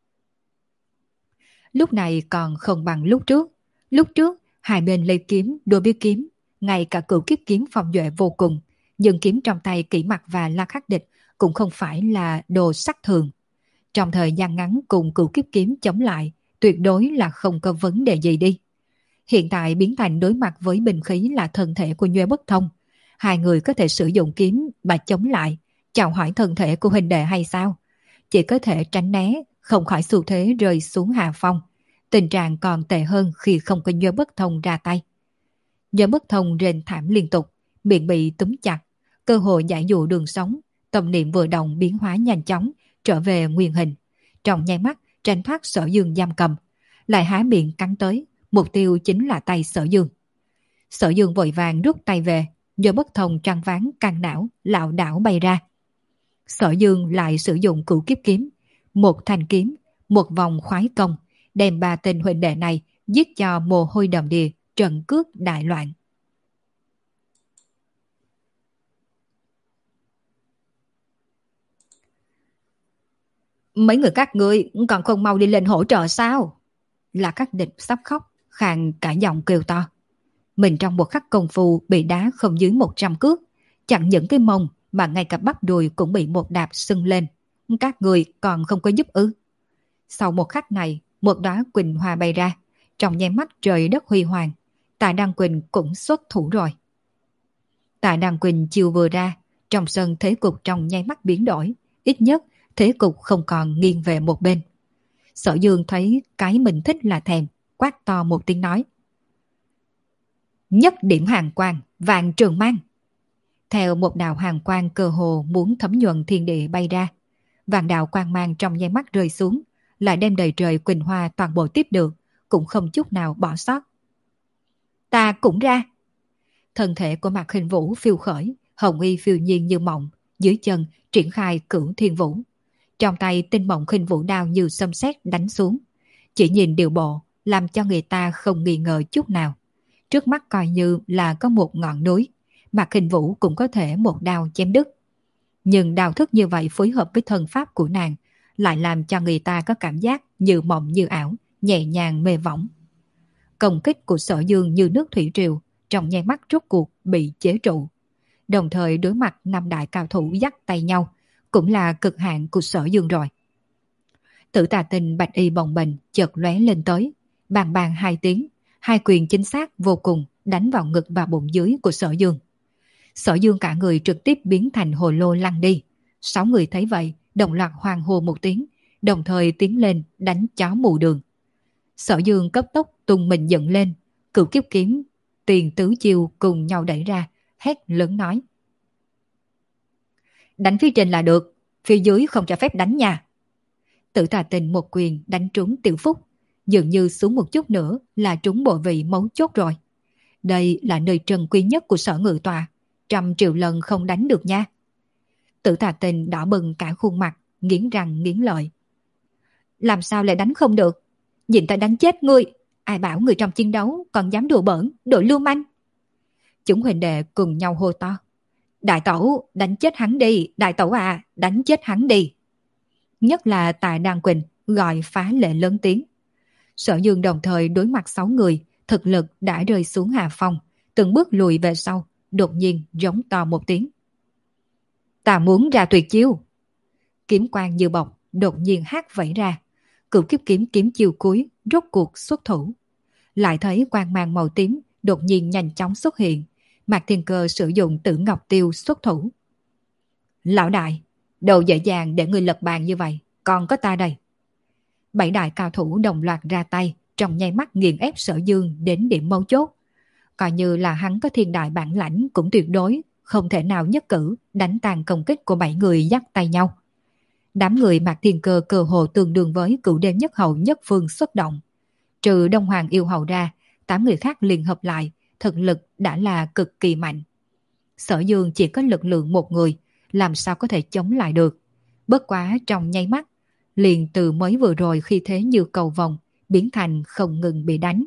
Lúc này còn không bằng lúc trước. Lúc trước, hai bên lấy kiếm, đôi biết kiếm, ngay cả cửu kiếp kiếm phòng duệ vô cùng, nhưng kiếm trong tay Kỷ Mặc và La Khắc Địch cũng không phải là đồ sắc thường. Trong thời gian ngắn cùng cửu kiếp kiếm chống lại, tuyệt đối là không có vấn đề gì đi. Hiện tại biến thành đối mặt với binh khí là thân thể của Nhuê Bất Thông. Hai người có thể sử dụng kiếm mà chống lại, chào hỏi thân thể của huynh đệ hay sao? Chỉ có thể tránh né, không khỏi xu thế rơi xuống hạ phong. Tình trạng còn tệ hơn khi không có Nhuê Bất Thông ra tay. Nhuê Bất Thông rên thảm liên tục, miệng bị túm chặt, cơ hội giải dụ đường sống, tâm niệm vừa động biến hóa nhanh chóng, trở về nguyên hình. Trong nháy mắt, tránh thoát Sở Dương giam cầm, lại há miệng cắn tới, mục tiêu chính là tay Sở Dương. Sở Dương vội vàng rút tay về, Nhuê Bất Thông trăng ván căng não, lảo đảo bay ra. Sở Dương lại sử dụng cửu kiếp kiếm, một thanh kiếm, một vòng khoái công, đem ba tên huynh đệ này giết cho mồ hôi đầm đìa, trận cước đại loạn. Mấy người các ngươi còn không mau đi lên hỗ trợ sao? Là Khắc Địch sắp khóc, khàn cả giọng kêu to. Mình trong một khắc công phu bị đá không dưới một trăm cước, chẳng những cái mông mà ngay cả bắp đùi cũng bị một đạp sưng lên. Các người còn không có giúp ư? Sau một khắc này, một đóa quỳnh hoa bay ra, trong nháy mắt trời đất huy hoàng. Tạ Đăng Quỳnh cũng xuất thủ rồi. Tạ Đăng Quỳnh chiều vừa ra, trong sân thế cục trong nháy mắt biến đổi, ít nhất thế cục không còn nghiêng về một bên. Sở Dương thấy cái mình thích là thèm, quát to một tiếng nói. Nhất điểm hàng quang, vạn trường mang. Theo một đạo hàng quang cơ hồ muốn thấm nhuần thiên địa bay ra, Vạn đạo quang mang trong nháy mắt rơi xuống, lại đem đầy trời quỳnh hoa toàn bộ tiếp được, cũng không chút nào bỏ sót. Ta cũng ra. Thân thể của Mạc Khinh Vũ phiêu khởi, hồng y phiêu nhiên như mộng, dưới chân triển khai Cửu Thiên Vũ. Trong tay tinh mộng Khinh Vũ đao như xâm sét đánh xuống. Chỉ nhìn điều bộ, làm cho người ta không nghi ngờ chút nào. Trước mắt coi như là có một ngọn núi, Mạc Khinh Vũ cũng có thể một đao chém đứt. Nhưng đao thức như vậy phối hợp với thân pháp của nàng, lại làm cho người ta có cảm giác như mộng như ảo, nhẹ nhàng mê võng. Công kích của Sở Dương như nước thủy triều, trong nháy mắt rốt cuộc bị chế trụ. Đồng thời đối mặt năm đại cao thủ dắt tay nhau, cũng là cực hạn của Sở Dương rồi. Tử Tà Tinh bạch y bồng bềnh chợt lóe lên tới, bàng bàng hai tiếng, hai quyền chính xác vô cùng đánh vào ngực và bụng dưới của Sở Dương. Sở Dương cả người trực tiếp biến thành hồ lô lăn đi. Sáu người thấy vậy, đồng loạt hoang hô một tiếng, đồng thời tiến lên đánh chó mù đường. Sở Dương cấp tốc tung mình dựng lên, Cửu Kiếp Kiếm, Tiền Tứ Chiêu cùng nhau đẩy ra, hét lớn nói: đánh phía trên là được, phía dưới không cho phép đánh nha. Tử Tà Tinh một quyền đánh trúng Tiểu Phúc, dường như xuống một chút nữa là trúng bộ vị mấu chốt rồi. Đây là nơi trần quý nhất của Sở Ngự Tòa, trăm triệu lần không đánh được nha. Tử Tà Tinh đỏ bừng cả khuôn mặt, nghiến răng nghiến lợi. Làm sao lại đánh không được? Nhìn ta đánh chết ngươi, ai bảo người trong chiến đấu còn dám đùa bỡn, đội lưu manh. Chúng huynh đệ cùng nhau hô to: đại tẩu, đánh chết hắn đi, đại tẩu à, đánh chết hắn đi. Nhất là Tạ Đan Quỳnh gọi phá lệ lớn tiếng. Sở Dương đồng thời đối mặt sáu người, thực lực đã rơi xuống hạ phong, từng bước lùi về sau, đột nhiên giống to một tiếng: ta muốn ra tuyệt chiêu. Kiếm quang như bọc, đột nhiên hát vẫy ra. Cửu Kiếp Kiếm kiếm chiêu cuối rốt cuộc xuất thủ. Lại thấy quang mang màu tím đột nhiên nhanh chóng xuất hiện. Mạc Thiên Cơ sử dụng Tử Ngọc Tiêu xuất thủ. Lão đại, đâu dễ dàng để người lật bàn như vậy, còn có ta đây. Bảy đại cao thủ đồng loạt ra tay, trong nháy mắt nghiền ép Sở Dương đến điểm mấu chốt. Coi như là hắn có thiên đại bản lãnh cũng tuyệt đối không thể nào nhất cử đánh tàn công kích của bảy người dắt tay nhau. Đám người Mạc Thiên Cơ cơ hồ tương đương với cửu đêm nhất hậu nhất phương xuất động. Trừ Đông Hoàng yêu hầu ra, tám người khác liên hợp lại, thực lực đã là cực kỳ mạnh. Sở Dương chỉ có lực lượng một người, làm sao có thể chống lại được. Bất quá trong nháy mắt, liền từ mới vừa rồi khi thế như cầu vồng, biến thành không ngừng bị đánh.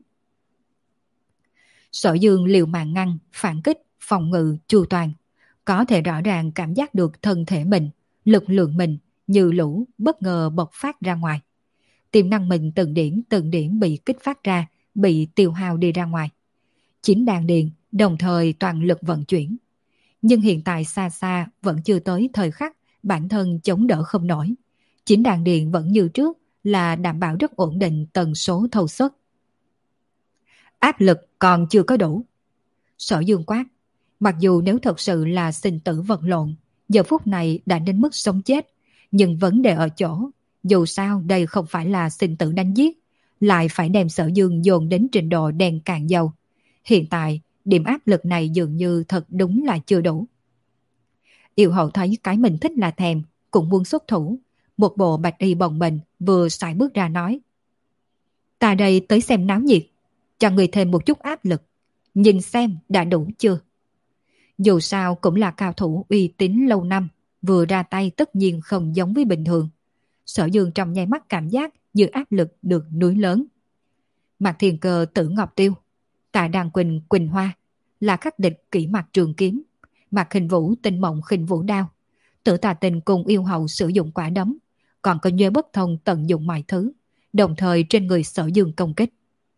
Sở Dương liều mạng ngăn, phản kích, phòng ngự, chu toàn. Có thể rõ ràng cảm giác được thân thể mình, lực lượng mình như lũ bất ngờ bộc phát ra ngoài. Tiềm năng mình từng điểm từng điểm bị kích phát ra, bị tiêu hao đi ra ngoài. Chín đàn điện đồng thời toàn lực vận chuyển. Nhưng hiện tại xa xa vẫn chưa tới thời khắc bản thân chống đỡ không nổi. Chín đàn điện vẫn như trước là đảm bảo rất ổn định tần số thâu suất. Áp lực còn chưa có đủ. Sở Dương quát. Mặc dù nếu thật sự là sinh tử vật lộn, giờ phút này đã đến mức sống chết, nhưng vấn đề ở chỗ, dù sao đây không phải là sinh tử đánh giết, lại phải đem Sở Dương dồn đến trình độ đèn cạn dầu. Hiện tại, điểm áp lực này dường như thật đúng là chưa đủ. Yêu hậu thấy cái mình thích là thèm, cũng muốn xuất thủ. Một bộ bạch y bồng bềnh vừa sải bước ra nói: ta đây tới xem náo nhiệt, cho người thêm một chút áp lực, nhìn xem đã đủ chưa. Dù sao cũng là cao thủ uy tín lâu năm, vừa ra tay tất nhiên không giống với bình thường. Sở Dương trong nháy mắt cảm giác như áp lực được núi lớn. Mạc Thiên Cơ Tử Ngọc Tiêu, Tạ Đan Quỳnh Quỳnh Hoa là khắc địch kỹ mặt trường kiếm, Mạc Khinh Vũ tinh mộng khinh vũ đao, Tử Tà Tinh cùng yêu hậu sử dụng quả đấm, còn có Nhuê Bất Thông tận dụng mọi thứ, đồng thời trên người Sở Dương công kích.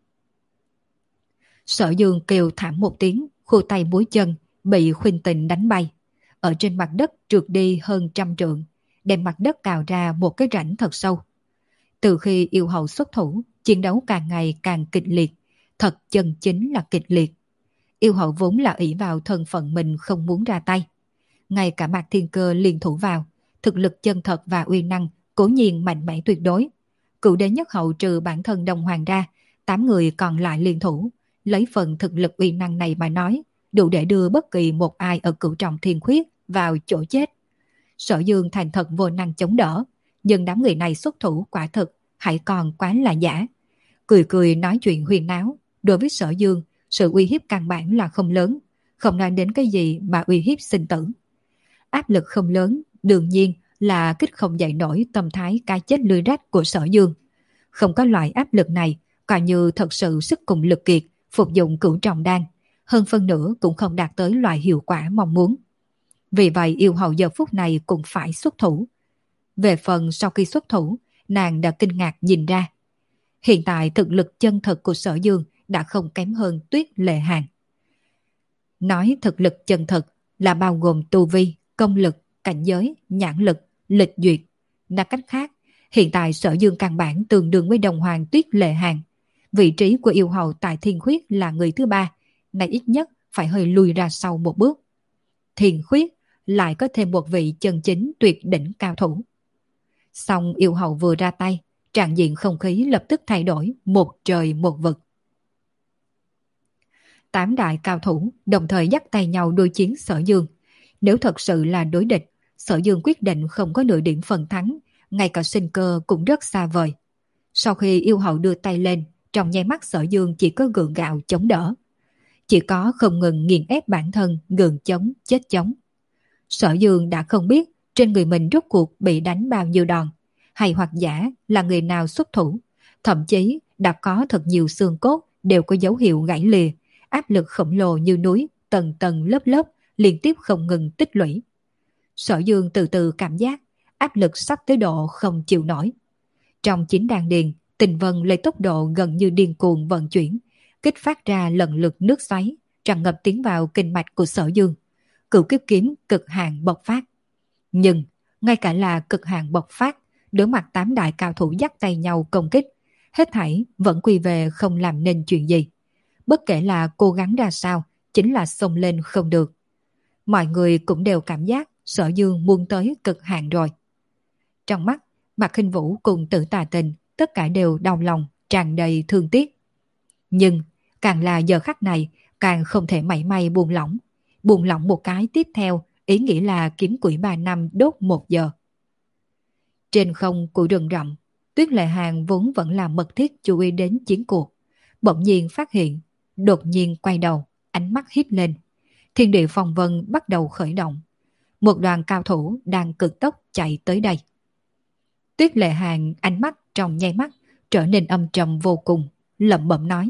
Sở Dương kêu thảm một tiếng, khu tay múi chân bị Khuynh Tình đánh bay, ở trên mặt đất trượt đi hơn trăm trượng, đem mặt đất cào ra một cái rãnh thật sâu. Từ khi yêu hậu xuất thủ, chiến đấu càng ngày càng kịch liệt, thật chân chính là kịch liệt. Yêu hậu vốn là ỷ vào thân phận mình không muốn ra tay. Ngay cả Mạc Thiên Cơ liên thủ vào, thực lực chân thật và uy năng cố nhiên mạnh mẽ tuyệt đối. Cửu đế nhất hậu trừ bản thân Đông Hoàng ra, tám người còn lại liên thủ, lấy phần thực lực uy năng này mà nói, đủ để đưa bất kỳ một ai ở cửu trọng thiên khuyết vào chỗ chết. Sở Dương thành thật vô năng chống đỡ, nhưng đám người này xuất thủ quả thực hãy còn quá là giả. Cười cười nói chuyện huyền náo, đối với Sở Dương, sự uy hiếp căn bản là không lớn, không nói đến cái gì mà uy hiếp sinh tử. Áp lực không lớn, đương nhiên là kích không dậy nổi tâm thái cái chết lươi rách của Sở Dương. Không có loại áp lực này, coi như thật sự sức cùng lực kiệt, phục dụng cửu trọng đan, hơn phân nửa cũng không đạt tới loại hiệu quả mong muốn. Vì vậy yêu hậu giờ phút này cũng phải xuất thủ. Về phần sau khi xuất thủ, nàng đã kinh ngạc nhìn ra. Hiện tại thực lực chân thực của Sở Dương đã không kém hơn Tuyết Lệ Hàn. Nói thực lực chân thực là bao gồm tu vi, công lực, cảnh giới, nhãn lực, lịch duyệt. Nói cách khác, hiện tại Sở Dương căn bản tương đương với đồng hoàng Tuyết Lệ Hàn. Vị trí của yêu hậu tại Thiên Khuyết là người thứ ba, này ít nhất phải hơi lùi ra sau một bước. Thiên Khuyết lại có thêm một vị chân chính tuyệt đỉnh cao thủ. Xong yêu hậu vừa ra tay, trạng diện không khí lập tức thay đổi một trời một vực. Tám đại cao thủ đồng thời dắt tay nhau đối chiến Sở Dương. Nếu thật sự là đối địch, Sở Dương quyết định không có nửa điểm phần thắng, ngay cả sinh cơ cũng rất xa vời. Sau khi yêu hậu đưa tay lên, trong nháy mắt Sở Dương chỉ có gượng gạo chống đỡ. Chỉ có không ngừng nghiền ép bản thân, gượng chống, chết chống. Sở Dương đã không biết trên người mình rốt cuộc bị đánh bao nhiêu đòn, hay hoặc giả là người nào xuất thủ, thậm chí đã có thật nhiều xương cốt đều có dấu hiệu gãy lìa, áp lực khổng lồ như núi, tầng tầng lớp lớp, liên tiếp không ngừng tích lũy. Sở Dương từ từ cảm giác áp lực sắp tới độ không chịu nổi. Trong chính đan điền, Tình Vân lấy tốc độ gần như điên cuồng vận chuyển, kích phát ra lần lượt nước xoáy, tràn ngập tiến vào kinh mạch của Sở Dương. Cửu kiếp kiếm cực hạn bộc phát. Nhưng, ngay cả là cực hạn bộc phát, đối mặt tám đại cao thủ dắt tay nhau công kích, hết thảy vẫn quy về không làm nên chuyện gì. Bất kể là cố gắng ra sao, chính là xông lên không được. Mọi người cũng đều cảm giác Sở Dương muốn tới cực hạn rồi. Trong mắt, Mạc Khinh Vũ cùng Tử Tà Tình tất cả đều đau lòng, tràn đầy thương tiếc. Nhưng, càng là giờ khắc này, càng không thể mảy may buông lỏng. Buông lỏng một cái tiếp theo, ý nghĩa là kiếm quỷ ba năm đốt một giờ. Trên không của rừng rậm, Tuyết Lệ Hàn vốn vẫn là mật thiết chú ý đến chiến cuộc. Bỗng nhiên phát hiện, đột nhiên quay đầu, ánh mắt híp lên. Thiên địa phong vân bắt đầu khởi động. Một đoàn cao thủ đang cực tốc chạy tới đây. Tuyết Lệ Hàn ánh mắt trong nháy mắt trở nên âm trầm vô cùng, lẩm bẩm nói: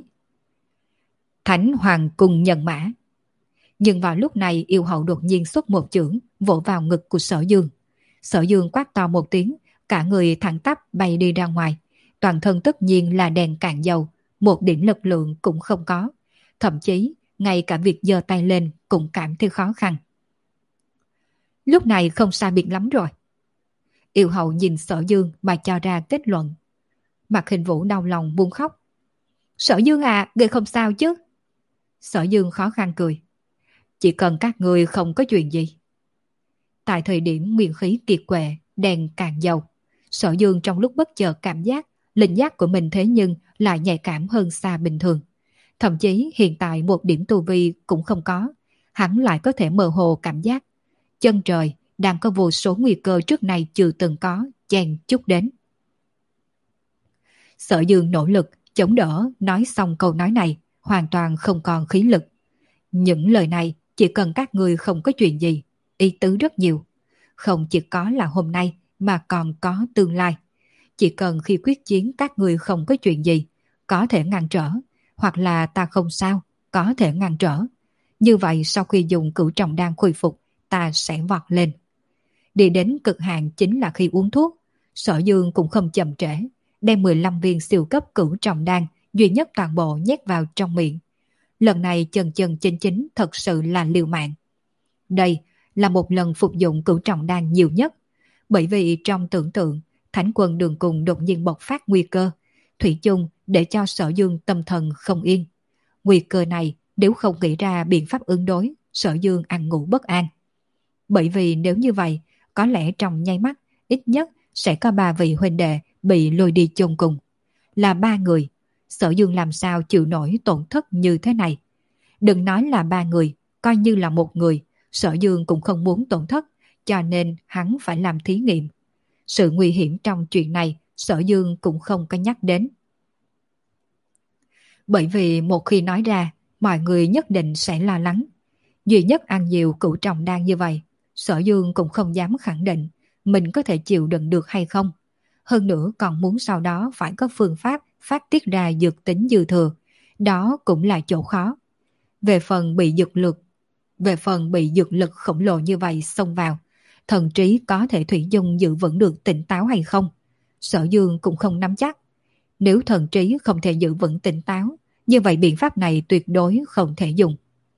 Thánh Hoàng Cung Nhân Mã. Nhưng vào lúc này yêu hậu đột nhiên xuất một chưởng vỗ vào ngực của Sở Dương. Sở Dương quát to một tiếng, cả người thẳng tắp bay đi ra ngoài. Toàn thân tất nhiên là đèn cạn dầu, một điểm lực lượng cũng không có. Thậm chí, ngay cả việc giơ tay lên cũng cảm thấy khó khăn. Lúc này không sai biệt lắm rồi. Yêu hậu nhìn Sở Dương mà cho ra kết luận. Mạc Khinh Vũ đau lòng buông khóc. Sở Dương à, người không sao chứ? Sở Dương khó khăn cười. Chỉ cần các người không có chuyện gì. Tại thời điểm nguyên khí kiệt quệ, đèn càng dầu, Sở Dương trong lúc bất chợt cảm giác linh giác của mình thế nhưng lại nhạy cảm hơn xa bình thường. Thậm chí hiện tại một điểm tu vi cũng không có, hắn lại có thể mơ hồ cảm giác chân trời đang có vô số nguy cơ trước này chưa từng có chen chúc đến. Sở Dương nỗ lực chống đỡ, nói xong câu nói này hoàn toàn không còn khí lực. Những lời này chỉ cần các người không có chuyện gì, ý tứ rất nhiều. Không chỉ có là hôm nay mà còn có tương lai. Chỉ cần khi quyết chiến các người không có chuyện gì, có thể ngăn trở, hoặc là ta không sao, có thể ngăn trở. Như vậy sau khi dùng cửu trọng đan khôi phục, ta sẽ vọt lên. Đi đến cực hạn chính là khi uống thuốc. Sở Dương cũng không chậm trễ, đem mười lăm viên siêu cấp cửu trọng đan duy nhất toàn bộ nhét vào trong miệng. Lần này chân chân chính chính thật sự là liều mạng. Đây là một lần phục dụng cửu trọng đan nhiều nhất, bởi vì trong tưởng tượng Thánh Quân Đường Cùng đột nhiên bộc phát nguy cơ, thủy chung để cho Sở Dương tâm thần không yên. Nguy cơ này nếu không nghĩ ra biện pháp ứng đối, Sở Dương ăn ngủ bất an. Bởi vì nếu như vậy, có lẽ trong nháy mắt ít nhất sẽ có ba vị huynh đệ bị lôi đi chôn cùng. Là ba người, Sở Dương làm sao chịu nổi tổn thất như thế này. Đừng nói là ba người, coi như là một người, Sở Dương cũng không muốn tổn thất, cho nên hắn phải làm thí nghiệm. Sự nguy hiểm trong chuyện này Sở Dương cũng không có nhắc đến. Bởi vì một khi nói ra, mọi người nhất định sẽ lo lắng. Duy nhất ăn nhiều cửu trọng đan như vậy, Sở Dương cũng không dám khẳng định mình có thể chịu đựng được hay không. Hơn nữa còn muốn sau đó phải có phương pháp phát tiết ra dược tính dư thừa. Đó cũng là chỗ khó. Về phần bị dược lực, về phần bị dược lực khổng lồ như vậy xông vào, thần trí có thể thủy chung giữ vững được tỉnh táo hay không, Sở Dương cũng không nắm chắc. Nếu thần trí không thể giữ vững tỉnh táo, như vậy biện pháp này tuyệt đối không thể dùng.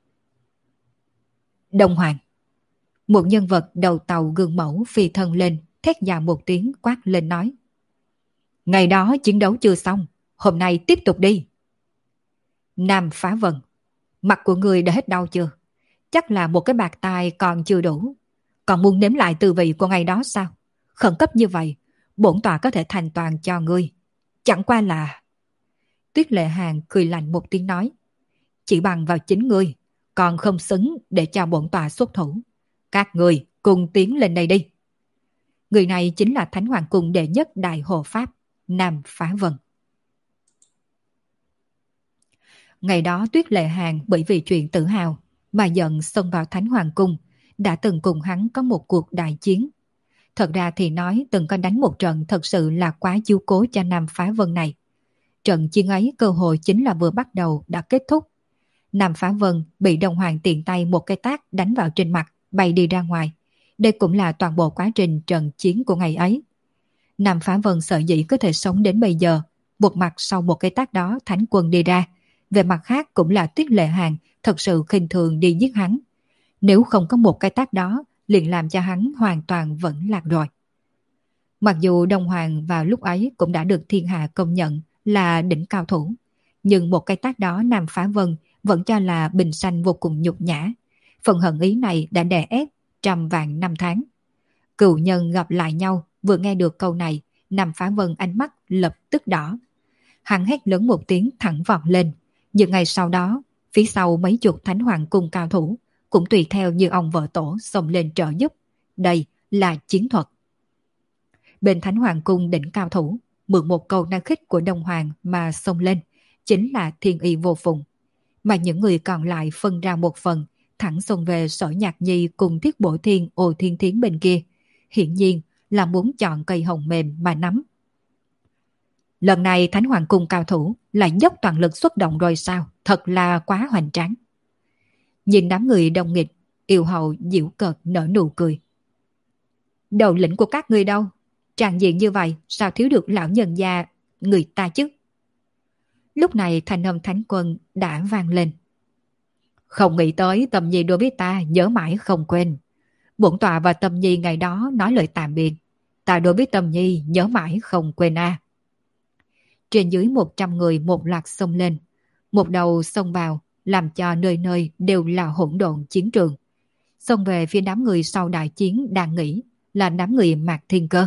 Đông Hoàng, một nhân vật đầu tàu gương mẫu phi thân lên, thét dài một tiếng quát lên nói: ngày đó chiến đấu chưa xong, hôm nay tiếp tục đi. Nam Phá Vân, mặt của người đã hết đau chưa? Chắc là một cái bạc tai còn chưa đủ. Còn muốn nếm lại tư vị của ngày đó sao? Khẩn cấp như vậy, bổn tọa có thể thành toàn cho ngươi. Chẳng qua là... Tuyết Lệ Hàn cười lạnh một tiếng nói: chỉ bằng vào chính ngươi, còn không xứng để cho bổn tọa xuất thủ. Các ngươi cùng tiến lên đây đi. Người này chính là Thánh Hoàng Cung đệ nhất đại hộ pháp, Nam Phá Vân. Ngày đó Tuyết Lệ Hàn bởi vì chuyện tự hào mà giận xông vào Thánh Hoàng Cung, đã từng cùng hắn có một cuộc đại chiến. Thật ra thì nói từng có đánh một trận thật sự là quá chiếu cố cho Nam Phá Vân này. Trận chiến ấy cơ hội chính là vừa bắt đầu đã kết thúc. Nam Phá Vân bị Đông Hoàng tiện tay một cái tát đánh vào trên mặt, bay đi ra ngoài. Đây cũng là toàn bộ quá trình trận chiến của ngày ấy. Nam Phá Vân sợ dĩ có thể sống đến bây giờ, một mặt sau một cái tát đó Thánh Quân đi ra, về mặt khác cũng là Tuyết Lệ Hàn thật sự khinh thường đi giết hắn. Nếu không có một cái tát đó, liền làm cho hắn hoàn toàn vẫn lạc rồi. Mặc dù Đông Hoàng vào lúc ấy cũng đã được thiên hạ công nhận là đỉnh cao thủ, nhưng một cái tát đó Nam Phá Vân vẫn cho là bình sanh vô cùng nhục nhã. Phần hận ý này đã đè ép trăm vạn năm tháng. Cựu nhân gặp lại nhau, vừa nghe được câu này, Nam Phá Vân ánh mắt lập tức đỏ. Hắn hét lớn một tiếng thẳng vọt lên. Nhưng ngày sau đó, phía sau mấy chục Thánh Hoàng Cung cao thủ cũng tùy theo như ông vợ tổ xông lên trợ giúp. Đây là chiến thuật. Bên Thánh Hoàng Cung đỉnh cao thủ, mượn một câu năng khích của Đông Hoàng mà xông lên, chính là Thiên Y Vô Phùng. Mà những người còn lại phân ra một phần, thẳng xông về Sở Nhạc Nhi cùng Thiết Bổ Thiên Ồ Thiên Thiến bên kia. Hiển nhiên là muốn chọn cây hồng mềm mà nắm. Lần này Thánh Hoàng Cung cao thủ lại dốc toàn lực xuất động rồi sao? Thật là quá hoành tráng. Nhìn đám người đông nghịch, Yêu Hậu giễu cợt nở nụ cười. Đầu lĩnh của các ngươi đâu? Tràn diện như vậy sao thiếu được lão nhân gia người ta chứ? Lúc này thanh âm Thánh Quân đã vang lên. Không nghĩ tới Tâm Nhi đối với ta nhớ mãi không quên. Bổn tọa và Tâm Nhi ngày đó nói lời tạm biệt. Ta đối với Tâm Nhi nhớ mãi không quên a. À. Trên dưới một trăm người một loạt xông lên. Một đầu xông vào, làm cho nơi nơi đều là hỗn độn chiến trường. Xông về phía đám người sau đại chiến đang nghỉ là đám người Mạc Thiên Cơ.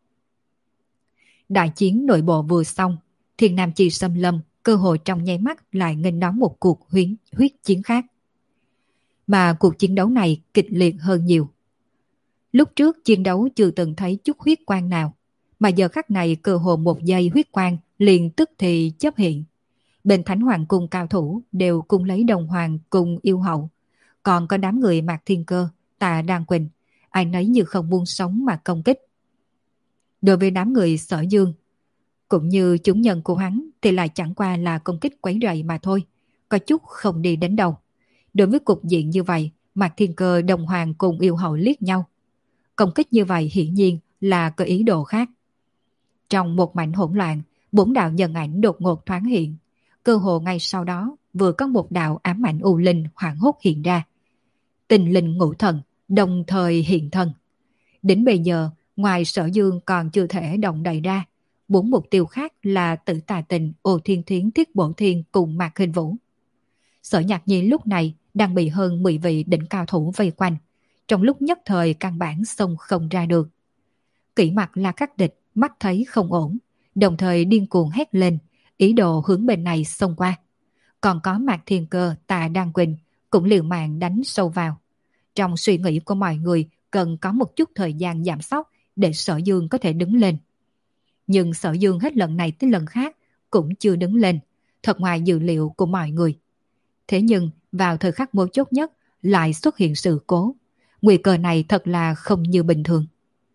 Đại chiến nội bộ vừa xong, Thiên Nam Chi xâm lâm cơ hội trong nháy mắt lại nghênh đón một cuộc huyết, huyết chiến khác. Mà cuộc chiến đấu này kịch liệt hơn nhiều. Lúc trước chiến đấu chưa từng thấy chút huyết quang nào, mà giờ khắc này cơ hồ một giây huyết quang liền tức thì chấp hiện. Bên Thánh Hoàng Cung cao thủ đều cùng lấy Đồng Hoàng cùng Yêu Hậu, còn có đám người Mạc Thiên Cơ, Tà Đan Quỳnh, ai nấy như không buông sống mà công kích. Đối với đám người Sở Dương, cũng như chúng nhân của hắn thì lại chẳng qua là công kích quấy rầy mà thôi, có chút không đi đến đâu. Đối với cục diện như vậy, Mạc Thiên Cơ, Đồng Hoàng cùng Yêu Hậu liếc nhau. Công kích như vậy hiển nhiên là có ý đồ khác. Trong một mảnh hỗn loạn, bốn đạo nhân ảnh đột ngột thoáng hiện. Cơ hồ ngay sau đó, vừa có một đạo ám ảnh u linh hoảng hốt hiện ra. Tình linh ngũ thần, đồng thời hiện thân. Đến bây giờ, ngoài Sở Dương còn chưa thể động đậy ra, bốn mục tiêu khác là Tử Tà Tình, Ô Thiên Thiến, Thiết Bổ Thiên cùng Mạc Hình Vũ. Sở Nhạc Nhi lúc này đang bị hơn mười vị đỉnh cao thủ vây quanh. Trong lúc nhất thời căn bản xông không ra được. Kỷ Mặc La Khắc Địch mắt thấy không ổn, đồng thời điên cuồng hét lên, ý đồ hướng bên này xông qua. Còn có Mạc Thiên Cơ, Tà Đan Quỳnh cũng liều mạng đánh sâu vào. Trong suy nghĩ của mọi người, cần có một chút thời gian giảm sóc để Sở Dương có thể đứng lên. Nhưng Sở Dương hết lần này tới lần khác cũng chưa đứng lên, thật ngoài dự liệu của mọi người. Thế nhưng vào thời khắc mấu chốt nhất lại xuất hiện sự cố. Nguy cơ này thật là không như bình thường.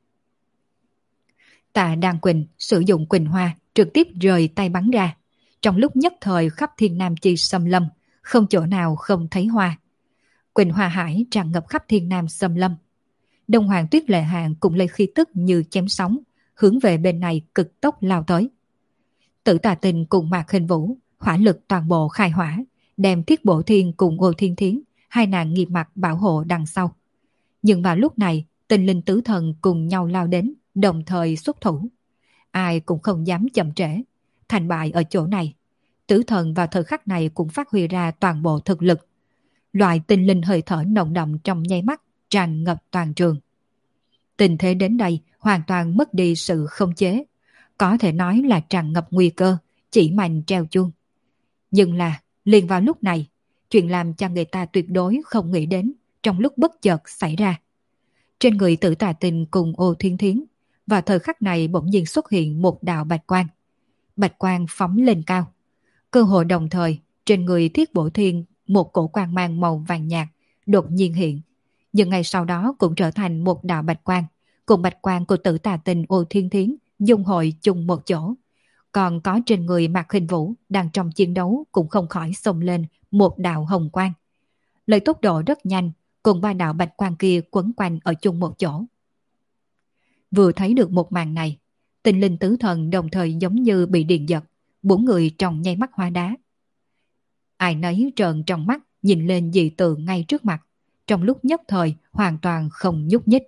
Tạ Đan Quỳnh sử dụng Quỳnh Hoa trực tiếp rời tay bắn ra. Trong lúc nhất thời khắp Thiên Nam Chi xâm lâm, không chỗ nào không thấy hoa. Quỳnh Hoa hải tràn ngập khắp Thiên Nam xâm lâm. Đông Hoàng Tuyết Lệ Hàng cũng lấy khí tức như chém sóng, hướng về bên này cực tốc lao tới. Tử Tà Tình cùng Mạc Khinh Vũ hỏa lực toàn bộ khai hỏa, đem Thiết Bổ Thiên cùng Ô Thiên Thiến hai nàng nghiêm mặt bảo hộ đằng sau. Nhưng vào lúc này, Tinh Linh Tứ Thần cùng nhau lao đến, đồng thời xuất thủ. Ai cũng không dám chậm trễ. Thành bại ở chỗ này. Tứ Thần vào thời khắc này cũng phát huy ra toàn bộ thực lực. Loại tinh linh hơi thở nồng đậm trong nháy mắt tràn ngập toàn trường. Tình thế đến đây hoàn toàn mất đi sự khống chế. Có thể nói là tràn ngập nguy cơ, chỉ mạnh treo chuông. Nhưng là, liền vào lúc này, chuyện làm cho người ta tuyệt đối không nghĩ đến trong lúc bất chợt xảy ra. Trên người Tử Tà Tình cùng Ô Thiên Thiến, vào thời khắc này bỗng nhiên xuất hiện một đạo bạch quang. Bạch quang phóng lên cao. Cơ hội đồng thời, trên người Thiết Bổ Thiên một cổ quang mang màu vàng nhạt đột nhiên hiện. Nhưng ngay sau đó cũng trở thành một đạo bạch quang, cùng bạch quang của Tử Tà Tình Ô Thiên Thiến dung hội chung một chỗ. Còn có trên người Mạc Khinh Vũ đang trong chiến đấu cũng không khỏi xông lên một đạo hồng quang. Lấy tốc độ rất nhanh, cùng ba đạo bạch quang kia quấn quanh ở chung một chỗ. Vừa thấy được một màn này, Tinh Linh Tứ Thần đồng thời giống như bị điện giật, bốn người trong nháy mắt hóa đá. Ai nấy trợn trong mắt nhìn lên dị tượng ngay trước mặt, trong lúc nhất thời hoàn toàn không nhúc nhích.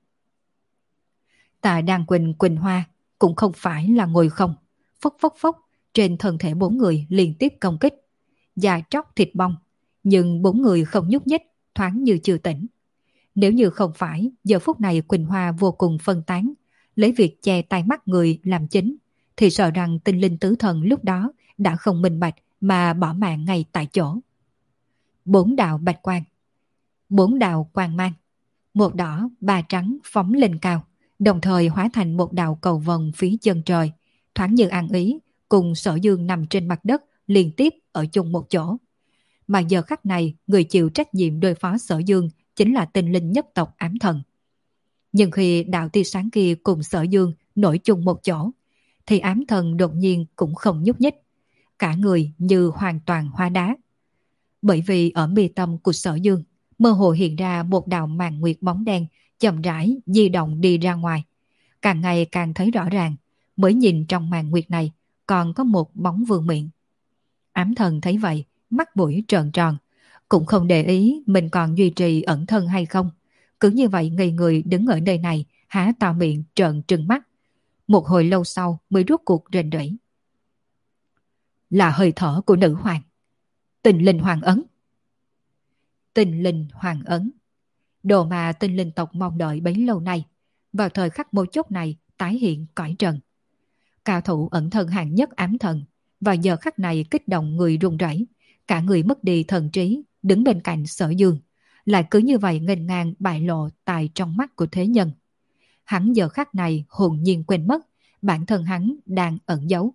Tạ Đan Quỳnh Quỳnh Hoa cũng không phải là ngồi không, phốc phốc phốc trên thân thể bốn người liên tiếp công kích, da tróc thịt bong, nhưng bốn người không nhúc nhích, thoáng như chưa tỉnh. Nếu như không phải giờ phút này Quỳnh Hoa vô cùng phân tán, lấy việc che tai mắt người làm chính, thì sợ rằng Tinh Linh Tứ Thần lúc đó đã không minh bạch mà bỏ mạng ngay tại chỗ. Bốn đạo bạch quang, bốn đạo quang mang, một đỏ ba trắng phóng lên cao, đồng thời hóa thành một đạo cầu vồng phía chân trời, thoáng như ăn ý, cùng Sở Dương nằm trên mặt đất liên tiếp ở chung một chỗ. Mà giờ khắc này, người chịu trách nhiệm đối phó Sở Dương chính là Tinh Linh nhất tộc Ám Thần. Nhưng khi đạo tia sáng kia cùng Sở Dương nổi chung một chỗ, thì Ám Thần đột nhiên cũng không nhúc nhích, cả người như hoàn toàn hóa đá. Bởi vì ở mi tâm của Sở Dương mơ hồ hiện ra một đạo màn nguyệt bóng đen chậm rãi di động đi ra ngoài. Càng ngày càng thấy rõ ràng, mới nhìn trong màn nguyệt này còn có một bóng vương miện. Ám Thần thấy vậy, mắt mũi trợn tròn, cũng không để ý mình còn duy trì ẩn thân hay không. Cứ như vậy ngây người đứng ở nơi này, há to miệng trợn trừng mắt. Một hồi lâu sau mới rút cuộc rền rỉ. Là hơi thở của nữ hoàng. Tinh Linh Hoàng Ấn. Tinh Linh Hoàng Ấn. Đồ mà Tinh Linh tộc mong đợi bấy lâu nay, vào thời khắc mấu chốt này tái hiện cõi trần. Cao thủ ẩn thân hạng nhất Ám Thần, vào giờ khắc này kích động người run rẩy, cả người mất đi thần trí, đứng bên cạnh Sở Dương, lại cứ như vậy nghênh ngang bại lộ tại trong mắt của thế nhân. Hắn giờ khắc này hồn nhiên quên mất bản thân hắn đang ẩn giấu.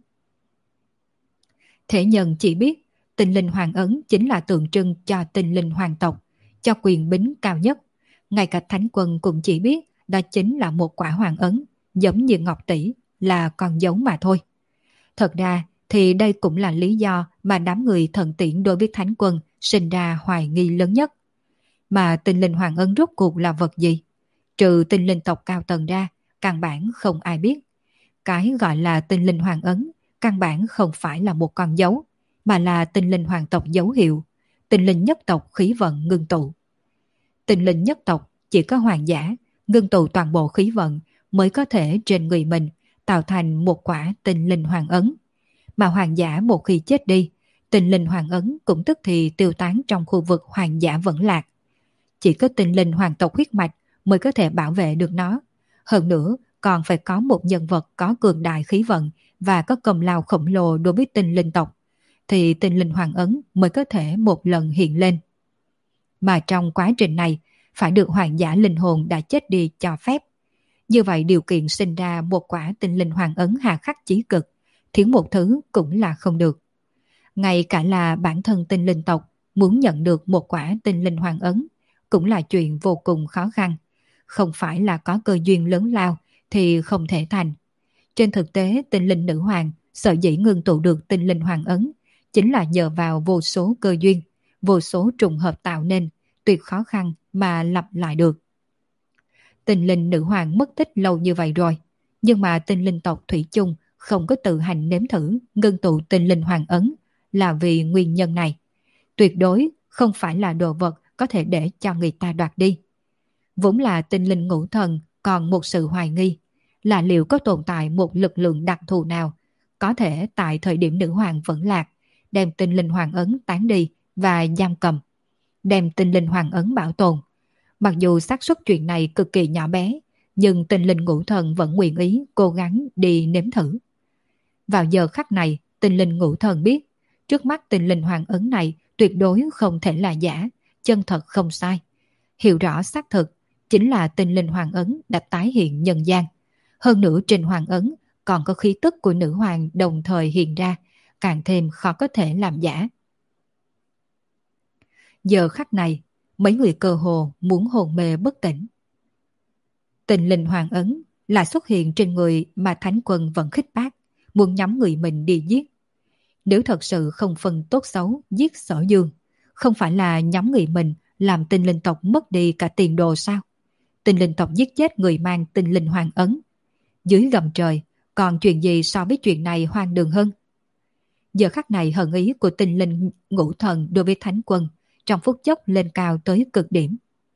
Thế nhân chỉ biết Tinh Linh Hoàng Ấn chính là tượng trưng cho Tinh Linh Hoàng tộc, cho quyền bính cao nhất. Ngay cả Thánh Quân cũng chỉ biết đó chính là một quả hoàng ấn, giống như ngọc tỷ, là con dấu mà thôi. Thật ra thì đây cũng là lý do mà đám người thần tiễn đối với Thánh Quân sinh ra hoài nghi lớn nhất. Mà Tinh Linh Hoàng Ấn rốt cuộc là vật gì? Trừ Tinh Linh tộc cao tầng ra, căn bản không ai biết. Cái gọi là Tinh Linh Hoàng Ấn căn bản không phải là một con dấu, mà là Tinh Linh Hoàng tộc dấu hiệu, Tinh Linh nhất tộc khí vận ngưng tụ. Tinh Linh nhất tộc chỉ có hoàng giả ngưng tụ toàn bộ khí vận mới có thể trên người mình tạo thành một quả Tinh Linh Hoàng Ấn. Mà hoàng giả một khi chết đi, Tinh Linh Hoàng Ấn cũng tức thì tiêu tán trong khu vực hoàng giả vẫn lạc. Chỉ có Tinh Linh hoàng tộc huyết mạch mới có thể bảo vệ được nó. Hơn nữa, còn phải có một nhân vật có cường đại khí vận và có công lao khổng lồ đối với Tinh Linh tộc, thì Tinh Linh Hoàng Ấn mới có thể một lần hiện lên. Mà trong quá trình này, phải được hoàng giả linh hồn đã chết đi cho phép. Như vậy điều kiện sinh ra một quả tinh linh hoàng ấn hà khắc chí cực, thiếu một thứ cũng là không được. Ngay cả là bản thân tinh linh tộc muốn nhận được một quả tinh linh hoàng ấn cũng là chuyện vô cùng khó khăn. Không phải là có cơ duyên lớn lao thì không thể thành. Trên thực tế tinh linh nữ hoàng sở dĩ ngưng tụ được tinh linh hoàng ấn chính là nhờ vào vô số cơ duyên, vô số trùng hợp tạo nên, tuyệt khó khăn mà lặp lại được. Tinh linh nữ hoàng mất tích lâu như vậy rồi, nhưng mà tinh linh tộc thủy chung không có tự hành nếm thử ngưng tụ tinh linh hoàng ấn là vì nguyên nhân này. Tuyệt đối không phải là đồ vật có thể để cho người ta đoạt đi. Vốn là tinh linh ngũ thần còn một sự hoài nghi là liệu có tồn tại một lực lượng đặc thù nào có thể tại thời điểm nữ hoàng vẫn lạc đem tinh linh hoàng ấn tán đi và giam cầm, đem tinh linh hoàng ấn bảo tồn. Mặc dù xác suất chuyện này cực kỳ nhỏ bé, nhưng tinh linh ngũ thần vẫn nguyện ý cố gắng đi nếm thử. Vào giờ khắc này, tinh linh ngũ thần biết trước mắt tinh linh hoàng ấn này tuyệt đối không thể là giả, chân thật không sai. Hiểu rõ xác thực chính là tinh linh hoàng ấn đã tái hiện nhân gian. Hơn nữa trên hoàng ấn còn có khí tức của nữ hoàng đồng thời hiện ra, càng thêm khó có thể làm giả. Giờ khắc này, mấy người cơ hồ muốn hồn mê bất tỉnh. Tinh linh hoàng ấn lại xuất hiện trên người mà Thánh Quân vẫn khích bác, muốn nhắm người mình đi giết. Nếu thật sự không phân tốt xấu giết Sở Dương, không phải là nhắm người mình làm tinh linh tộc mất đi cả tiền đồ sao? Tinh linh tộc giết chết người mang tinh linh hoàng ấn. Dưới gầm trời, còn chuyện gì so với chuyện này hoang đường hơn? Giờ khắc này hận ý của tinh linh ngũ thần đối với Thánh Quân trong phút chốc lên cao tới cực điểm.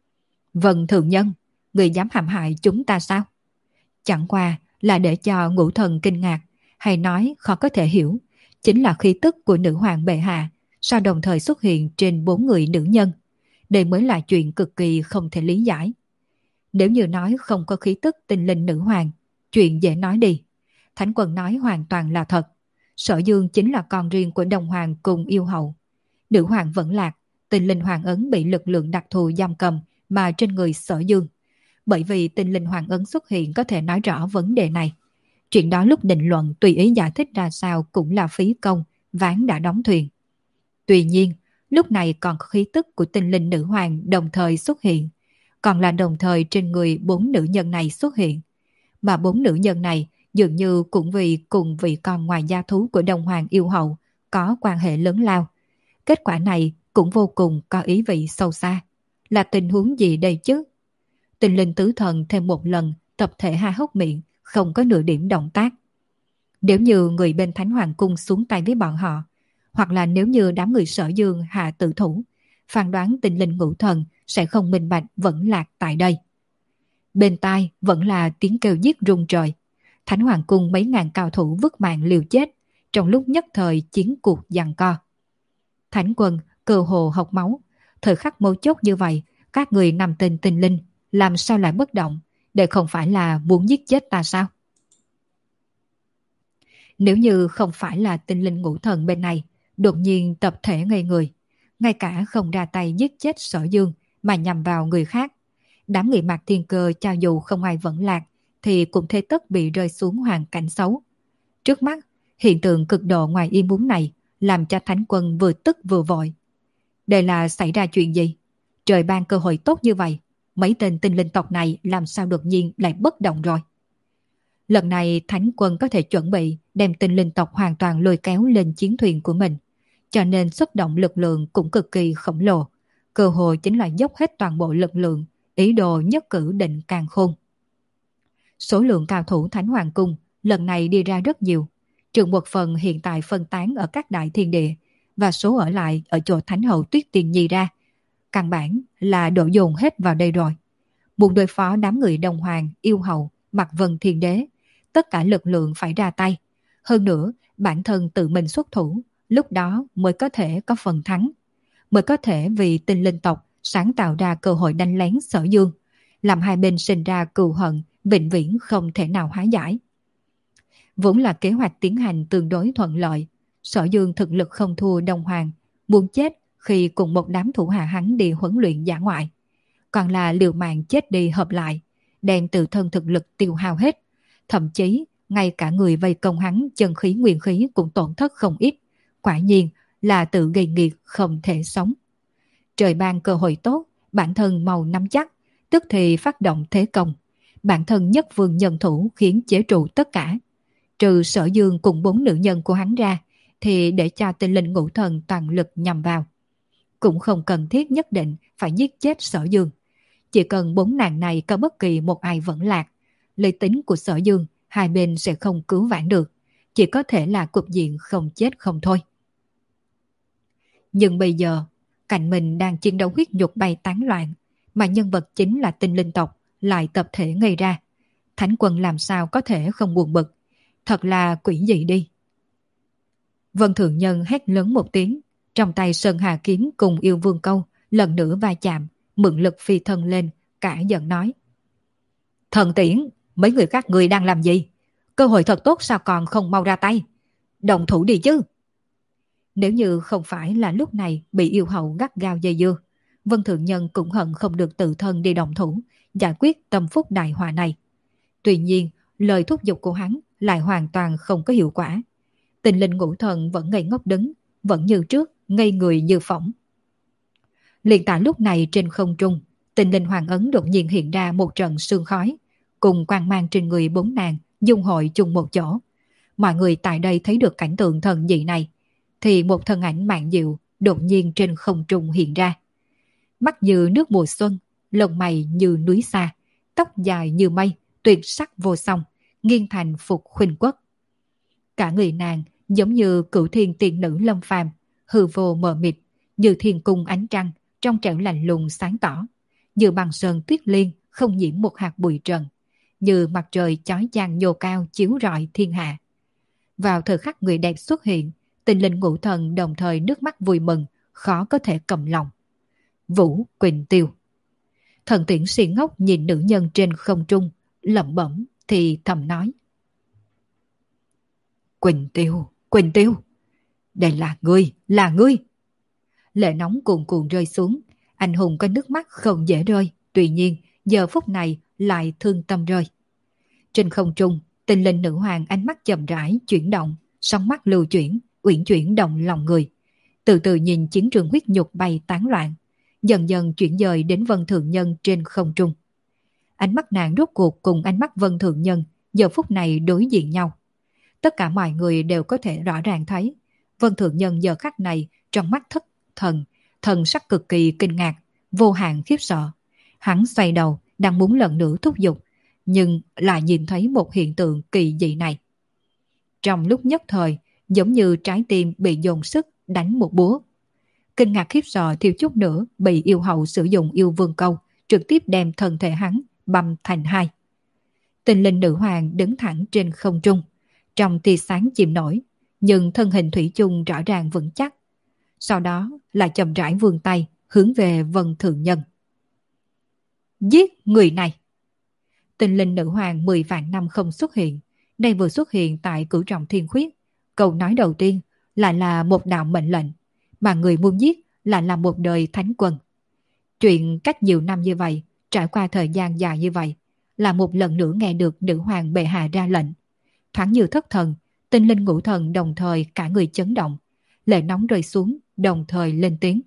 Vâng thượng nhân, người dám hãm hại chúng ta sao? Chẳng qua là để cho ngũ thần kinh ngạc, hay nói khó có thể hiểu, chính là khí tức của nữ hoàng bệ hạ sao đồng thời xuất hiện trên bốn người nữ nhân. Đây mới là chuyện cực kỳ không thể lý giải. Nếu như nói không có khí tức tinh linh nữ hoàng, chuyện dễ nói đi. Thánh Quân nói hoàn toàn là thật. Sở Dương chính là con riêng của Đồng Hoàng cùng yêu hậu. Nữ hoàng vẫn lạc, tinh linh hoàng ấn bị lực lượng đặc thù giam cầm mà trên người Sở Dương. Bởi vì tinh linh hoàng ấn xuất hiện có thể nói rõ vấn đề này. Chuyện đó lúc định luận tùy ý giải thích ra sao cũng là phí công, ván đã đóng thuyền. Tuy nhiên, lúc này còn có khí tức của tinh linh nữ hoàng đồng thời xuất hiện, còn là đồng thời trên người bốn nữ nhân này xuất hiện. Mà bốn nữ nhân này dường như cũng vì cùng vị con ngoài gia thú của Đồng Hoàng yêu hậu có quan hệ lớn lao. Kết quả này cũng vô cùng có ý vị sâu xa. Là tình huống gì đây chứ? Tinh linh tứ thần thêm một lần tập thể há hốc miệng, không có nửa điểm động tác. Nếu như người bên Thánh Hoàng Cung xuống tay với bọn họ, hoặc là nếu như đám người Sở Dương hạ tử thủ, phán đoán tinh linh ngũ thần sẽ không minh bạch vẫn lạc tại đây. Bên tai vẫn là tiếng kêu giết rung trời. Thánh Hoàng Cung mấy ngàn cao thủ vứt mạng liều chết, trong lúc nhất thời chiến cuộc giằng co. Thánh Quân cơ hồ hộc máu. Thời khắc mấu chốt như vậy, các người nằm tên tinh linh làm sao lại bất động, để không phải là muốn giết chết ta sao? Nếu như không phải là tinh linh ngũ thần bên này đột nhiên tập thể ngây người, ngay cả không ra tay giết chết Sở Dương mà nhằm vào người khác, đám người Mạc Thiên Cơ cho dù không ai vẫn lạc thì cũng thế tất bị rơi xuống hoàn cảnh xấu. Trước mắt, hiện tượng cực độ ngoài ý muốn này làm cho Thánh Quân vừa tức vừa vội. Đây là xảy ra chuyện gì? Trời ban cơ hội tốt như vậy, mấy tên tinh linh tộc này làm sao đột nhiên lại bất động rồi? Lần này Thánh Quân có thể chuẩn bị đem tinh linh tộc hoàn toàn lôi kéo lên chiến thuyền của mình, cho nên xuất động lực lượng cũng cực kỳ khổng lồ. Cơ hội chính là dốc hết toàn bộ lực lượng, ý đồ nhất cử định càn khôn. Số lượng cao thủ Thánh Hoàng Cung lần này đi ra rất nhiều, trừ một phần hiện tại phân tán ở các đại thiên địa và số ở lại ở chỗ Thánh Hậu Tuyết Tiền Nhi ra. Căn bản là đổ dồn hết vào đây rồi. Muốn đối phó đám người Đồng Hoàng, yêu hậu, Mạc Vân Thiên Đế, tất cả lực lượng phải ra tay. Hơn nữa, bản thân tự mình xuất thủ, lúc đó mới có thể có phần thắng. Mới có thể vì tinh linh tộc sáng tạo ra cơ hội đánh lén Sở Dương, làm hai bên sinh ra cừu hận, vĩnh viễn không thể nào hóa giải. Vốn là kế hoạch tiến hành tương đối thuận lợi, Sở Dương thực lực không thua Đồng Hoàng, muốn chết khi cùng một đám thủ hạ hắn đi huấn luyện dã ngoại. còn là liều mạng chết đi hợp lại, đem tự thân thực lực tiêu hao hết, thậm chí ngay cả người vây công hắn chân khí nguyên khí cũng tổn thất không ít, quả nhiên là tự gây nghiệt không thể sống. Trời ban cơ hội tốt, bản thân mau nắm chắc, tức thì phát động thế công. Bản thân nhất vương nhân thủ khiến chế trụ tất cả. Trừ Sở Dương cùng bốn nữ nhân của hắn ra, thì để cho tinh linh ngũ thần toàn lực nhằm vào. Cũng không cần thiết nhất định phải giết chết Sở Dương. Chỉ cần bốn nàng này có bất kỳ một ai vẫn lạc, lý tính của Sở Dương, hai bên sẽ không cứu vãn được. Chỉ có thể là cục diện không chết không thôi. Nhưng bây giờ, cạnh mình đang chiến đấu huyết nhục bay tán loạn, mà nhân vật chính là tinh linh tộc lại tập thể gây ra. Thánh quân làm sao có thể không buồn bực. Thật là quỷ dị đi. Vân Thượng Nhân hét lớn một tiếng, trong tay Sơn Hà Kiếm cùng yêu vương câu lần nữa va chạm, mượn lực phi thân lên, cả giận nói: Thần Tiễn, mấy người các người đang làm gì? Cơ hội thật tốt sao còn không mau ra tay? Động thủ đi chứ. Nếu như không phải là lúc này bị yêu hậu gắt gao dây dưa, Vân Thượng Nhân cũng hận không được tự thân đi động thủ, giải quyết tâm phúc đại họa này. Tuy nhiên, lời thúc giục của hắn lại hoàn toàn không có hiệu quả. Tình linh ngũ thần vẫn ngây ngốc đứng, vẫn như trước, ngây người như phỏng. Liền tại lúc này trên không trung, tình linh hoàng ấn đột nhiên hiện ra một trận sương khói, cùng quang mang trên người bốn nàng dung hội chung một chỗ. Mọi người tại đây thấy được cảnh tượng thần dị này, thì một thân ảnh mạn diệu đột nhiên trên không trung hiện ra. Mắt như nước mùa xuân, lông mày như núi xa, tóc dài như mây, tuyệt sắc vô song, nghiêng thành phục khuynh quốc. Cả người nàng giống như cửu thiên tiên nữ lâm phàm, hư vô mờ mịt, như thiên cung ánh trăng, trong trẻo lạnh lùng sáng tỏ, như băng sơn tuyết liên không nhiễm một hạt bụi trần, như mặt trời chói chang nhô cao chiếu rọi thiên hạ. Vào thời khắc người đẹp xuất hiện, tình linh ngũ thần đồng thời nước mắt vui mừng, khó có thể cầm lòng. Vũ Quỳnh Tiêu. Thần Tiễn si ngốc nhìn nữ nhân trên không trung, lẩm bẩm thì thầm nói: Quỳnh Tiêu, Quỳnh Tiêu, đây là ngươi, là ngươi. Lệ nóng cuồn cuộn rơi xuống, anh hùng có nước mắt không dễ rơi, tuy nhiên giờ phút này lại thương tâm rơi. Trên không trung, tình linh nữ hoàng ánh mắt chậm rãi chuyển động, sóng mắt lưu chuyển, uyển chuyển động lòng người. Từ từ nhìn chiến trường huyết nhục bay tán loạn, dần dần chuyển dời đến Vân Thượng Nhân trên không trung. Ánh mắt nàng rốt cuộc cùng ánh mắt Vân Thượng Nhân giờ phút này đối diện nhau. Tất cả mọi người đều có thể rõ ràng thấy Vân Thượng Nhân giờ khắc này trong mắt thất thần, thần sắc cực kỳ kinh ngạc, vô hạn khiếp sợ. Hắn xoay đầu, đang muốn lần nữa thúc giục, nhưng lại nhìn thấy một hiện tượng kỳ dị này. Trong lúc nhất thời, giống như trái tim bị dồn sức đánh một búa. Kinh ngạc khiếp sợ thiếu chút nữa bị yêu hậu sử dụng yêu vương câu, trực tiếp đem thân thể hắn băm thành hai. Tình linh nữ hoàng đứng thẳng trên không trung, trong tia sáng chìm nổi, nhưng thân hình thủy chung rõ ràng vững chắc. Sau đó lại chậm rãi vươn tay hướng về Vân Thượng Nhân. Giết người này! Tình linh nữ hoàng mười vạn năm không xuất hiện, đây vừa xuất hiện tại Cửu Trọng Thiên Khuyết. Câu nói đầu tiên lại là một đạo mệnh lệnh, mà người muốn giết lại là một đời thánh quân. Chuyện cách nhiều năm như vậy, trải qua thời gian dài như vậy, là một lần nữa nghe được nữ hoàng bệ hạ ra lệnh. Thoáng như thất thần, tinh linh ngũ thần đồng thời cả người chấn động, lệ nóng rơi xuống, đồng thời lên tiếng.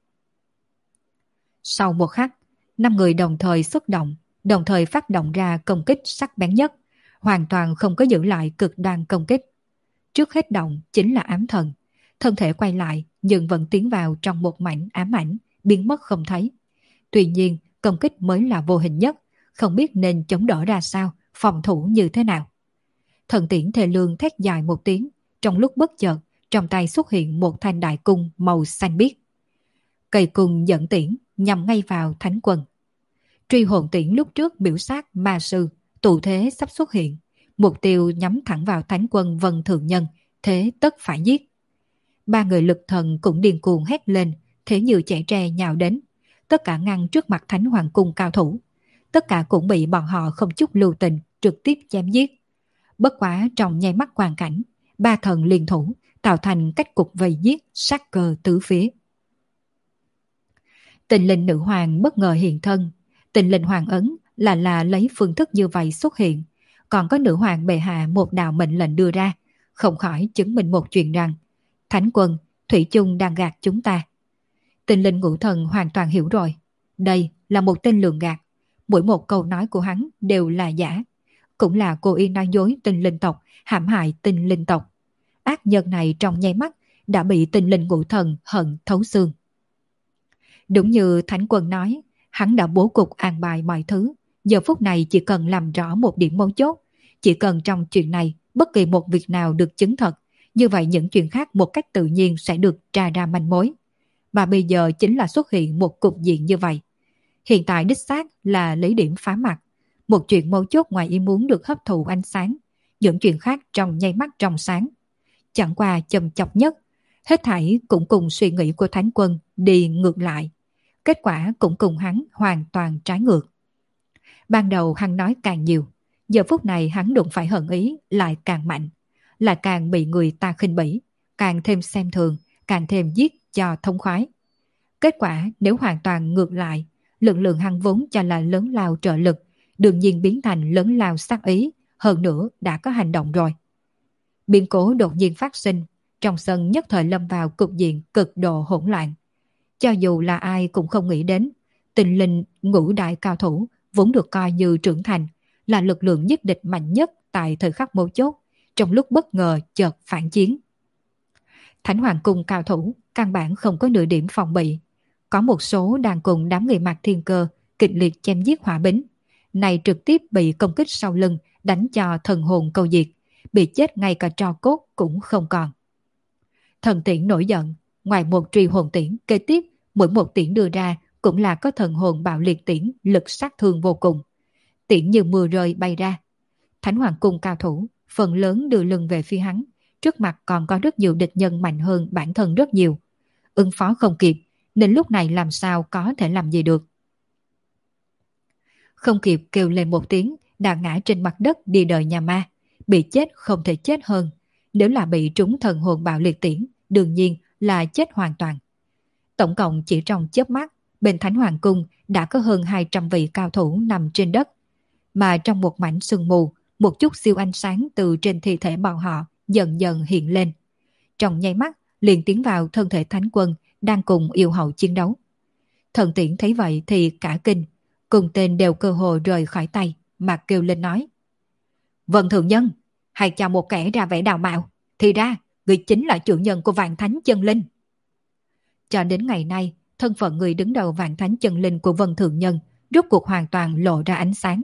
Sau một khắc, năm người đồng thời xuất động, đồng thời phát động ra công kích sắc bén nhất, hoàn toàn không có giữ lại cực đoan công kích. Trước hết động chính là ám thần, thân thể quay lại nhưng vẫn tiến vào trong một mảnh ám ảnh, biến mất không thấy. Tuy nhiên, công kích mới là vô hình nhất, không biết nên chống đỡ ra sao, phòng thủ như thế nào. Thần Tiễn thề lương thét dài một tiếng, trong lúc bất chợt, trong tay xuất hiện một thanh đại cung màu xanh biếc. Cây cung dẫn tiễn nhằm ngay vào thánh quân. Truy hồn tiễn lúc trước biểu sát ma sư, tụ thế sắp xuất hiện, mục tiêu nhắm thẳng vào thánh quân Vân Thượng Nhân, thế tất phải giết. Ba người lực thần cũng điên cuồng hét lên, thế như chạy tre nhào đến, tất cả ngăn trước mặt Thánh Hoàng cung cao thủ. Tất cả cũng bị bọn họ không chút lưu tình trực tiếp chém giết. Bất quá trong nháy mắt quang cảnh, ba thần liên thủ tạo thành cách cục vây giết, sát cơ tứ phía. Tình linh nữ hoàng bất ngờ hiện thân, Tình linh hoàng ấn là là lấy phương thức như vậy xuất hiện, còn có nữ hoàng bệ hạ một đạo mệnh lệnh đưa ra, không khỏi chứng minh một chuyện rằng Thánh quân thủy chung đang gạt chúng ta. Tình linh ngũ thần hoàn toàn hiểu rồi, đây là một tên lường gạt, mỗi một câu nói của hắn đều là giả, cũng là cố ý nói dối tinh linh tộc, hãm hại tinh linh tộc. Ác nhân này trong nháy mắt đã bị tinh linh ngũ thần hận thấu xương. Đúng như Thánh quân nói, hắn đã bố cục an bài mọi thứ, giờ phút này chỉ cần làm rõ một điểm mấu chốt, chỉ cần trong chuyện này bất kỳ một việc nào được chứng thật, như vậy những chuyện khác một cách tự nhiên sẽ được tra ra manh mối. Mà bây giờ chính là xuất hiện một cục diện như vậy. Hiện tại đích xác là lấy điểm phá mặt, một chuyện mấu chốt ngoài ý muốn được hấp thụ ánh sáng, những chuyện khác trong nháy mắt trong sáng. Chẳng qua châm chọc nhất, hết thảy cũng cùng suy nghĩ của Thánh quân đi ngược lại. Kết quả cũng cùng hắn hoàn toàn trái ngược. Ban đầu hắn nói càng nhiều, giờ phút này hắn đụng phải hận ý lại càng mạnh, lại càng bị người ta khinh bỉ, càng thêm xem thường, càng thêm giết cho thông khoái. Kết quả nếu hoàn toàn ngược lại, lực lượng hắn vốn cho là lớn lao trợ lực, đương nhiên biến thành lớn lao sát ý, hơn nữa đã có hành động rồi. Biến cố đột nhiên phát sinh, trong sân nhất thời lâm vào cục diện cực độ hỗn loạn. Cho dù là ai cũng không nghĩ đến, tình linh ngũ đại cao thủ vốn được coi như trưởng thành, là lực lượng nhất địch mạnh nhất tại thời khắc mấu chốt, trong lúc bất ngờ chợt phản chiến. Thánh Hoàng Cung cao thủ căn bản không có nửa điểm phòng bị, có một số đang cùng đám người Mạc Thiên Cơ kịch liệt chém giết hỏa bính, này trực tiếp bị công kích sau lưng đánh cho thần hồn câu diệt, bị chết ngay cả tro cốt cũng không còn. Thần tiễn nổi giận, ngoài một truy hồn tiễn kế tiếp, mỗi một tiễn đưa ra cũng là có thần hồn bạo liệt tiễn lực sát thương vô cùng. Tiễn như mưa rơi bay ra. Thánh Hoàng Cung cao thủ phần lớn đưa lưng về phía hắn, trước mặt còn có rất nhiều địch nhân mạnh hơn bản thân rất nhiều. Ứng phó không kịp, nên lúc này làm sao có thể làm gì được. Không kịp kêu lên một tiếng, đã ngã trên mặt đất đi đời nhà ma, bị chết không thể chết hơn. Nếu là bị trúng thần hồn bạo liệt tiễn, đương nhiên là chết hoàn toàn. Tổng cộng chỉ trong chớp mắt, bên Thánh Hoàng Cung đã có hơn hai trăm vị cao thủ nằm trên đất. Mà trong một mảnh sương mù, một chút siêu ánh sáng từ trên thi thể bọn họ dần dần hiện lên. Trong nháy mắt, liền tiến vào thân thể Thánh quân đang cùng yêu hậu chiến đấu. Thần tiễn thấy vậy thì cả kinh, cùng tên đều cơ hồ rời khỏi tay, mà kêu lên nói: Vân Thượng Nhân, hãy chào một kẻ ra vẻ đào mạo, thì ra người chính là chủ nhân của Vạn Thánh Chân Linh. Cho đến ngày nay, thân phận người đứng đầu Vạn Thánh Chân Linh của Vân Thượng Nhân rốt cuộc hoàn toàn lộ ra ánh sáng.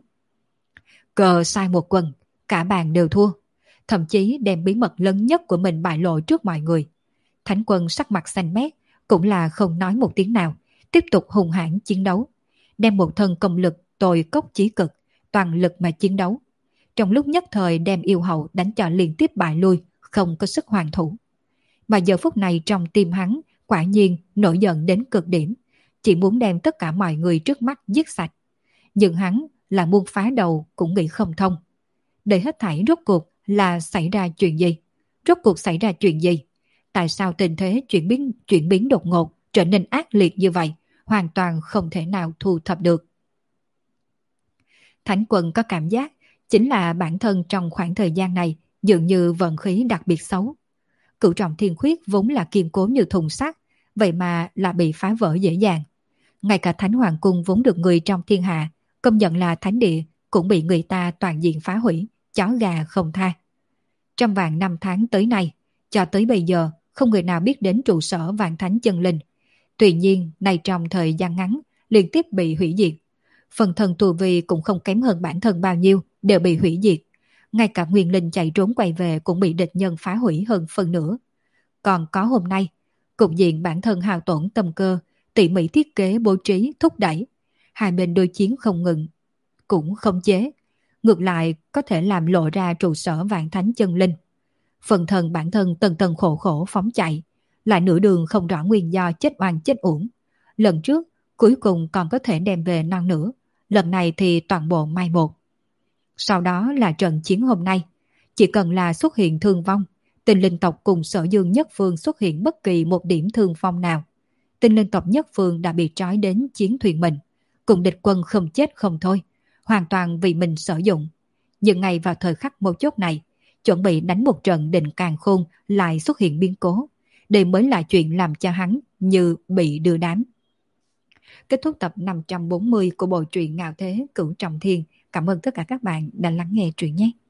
Cờ sai một quần, cả bàn đều thua, thậm chí đem bí mật lớn nhất của mình bại lộ trước mọi người. Thánh quân sắc mặt xanh mét, cũng là không nói một tiếng nào, tiếp tục hùng hãn chiến đấu, đem một thân công lực tồi cốc chí cực, toàn lực mà chiến đấu. Trong lúc nhất thời đem yêu hậu đánh cho liên tiếp bại lui, không có sức hoàn thủ. Mà giờ phút này trong tim hắn quả nhiên nổi giận đến cực điểm, chỉ muốn đem tất cả mọi người trước mắt giết sạch. Nhưng hắn là muốn phá đầu cũng nghĩ không thông. Đây hết thảy rốt cuộc là xảy ra chuyện gì? Rốt cuộc xảy ra chuyện gì? Tại sao tình thế chuyển biến, chuyển biến đột ngột, trở nên ác liệt như vậy, hoàn toàn không thể nào thu thập được. Thánh quân có cảm giác chính là bản thân trong khoảng thời gian này dường như vận khí đặc biệt xấu. Cửu trọng thiên khuyết vốn là kiên cố như thùng sắt, vậy mà là bị phá vỡ dễ dàng. Ngay cả Thánh Hoàng Cung vốn được người trong thiên hạ công nhận là thánh địa cũng bị người ta toàn diện phá hủy, chó gà không tha. Trong vạn năm tháng tới nay, cho tới bây giờ không người nào biết đến trụ sở Vạn Thánh Chân Linh. Tuy nhiên, nay trong thời gian ngắn liên tiếp bị hủy diệt. Phần thân tu vi cũng không kém hơn bản thân bao nhiêu, đều bị hủy diệt. Ngay cả nguyên linh chạy trốn quay về cũng bị địch nhân phá hủy hơn phần nửa. Còn có hôm nay, cục diện bản thân hao tổn tâm cơ, tỉ mỉ thiết kế bố trí thúc đẩy. Hai bên đối chiến không ngừng, cũng không chế. Ngược lại có thể làm lộ ra trụ sở Vạn Thánh Chân Linh. Phần thân bản thân tần tần khổ khổ phóng chạy, lại nửa đường không rõ nguyên do chết oan chết uổng. Lần trước cuối cùng còn có thể đem về non nữa, lần này thì toàn bộ mai một. Sau đó là trận chiến hôm nay, chỉ cần là xuất hiện thương vong, Tinh Linh tộc cùng Sở Dương Nhất Phương xuất hiện bất kỳ một điểm thương vong nào, Tinh Linh tộc Nhất Phương đã bị trói đến chiến thuyền mình, cùng địch quân không chết không thôi, hoàn toàn vì mình sử dụng. Nhưng ngay vào thời khắc mấu chốt này, chuẩn bị đánh một trận định càn khôn lại xuất hiện biến cố. Đây mới là chuyện làm cho hắn như bị đưa đám. Kết thúc tập năm trăm bốn mươi của bộ truyện Ngạo Thế Cửu Trọng Thiên. Cảm ơn tất cả các bạn đã lắng nghe truyện nhé.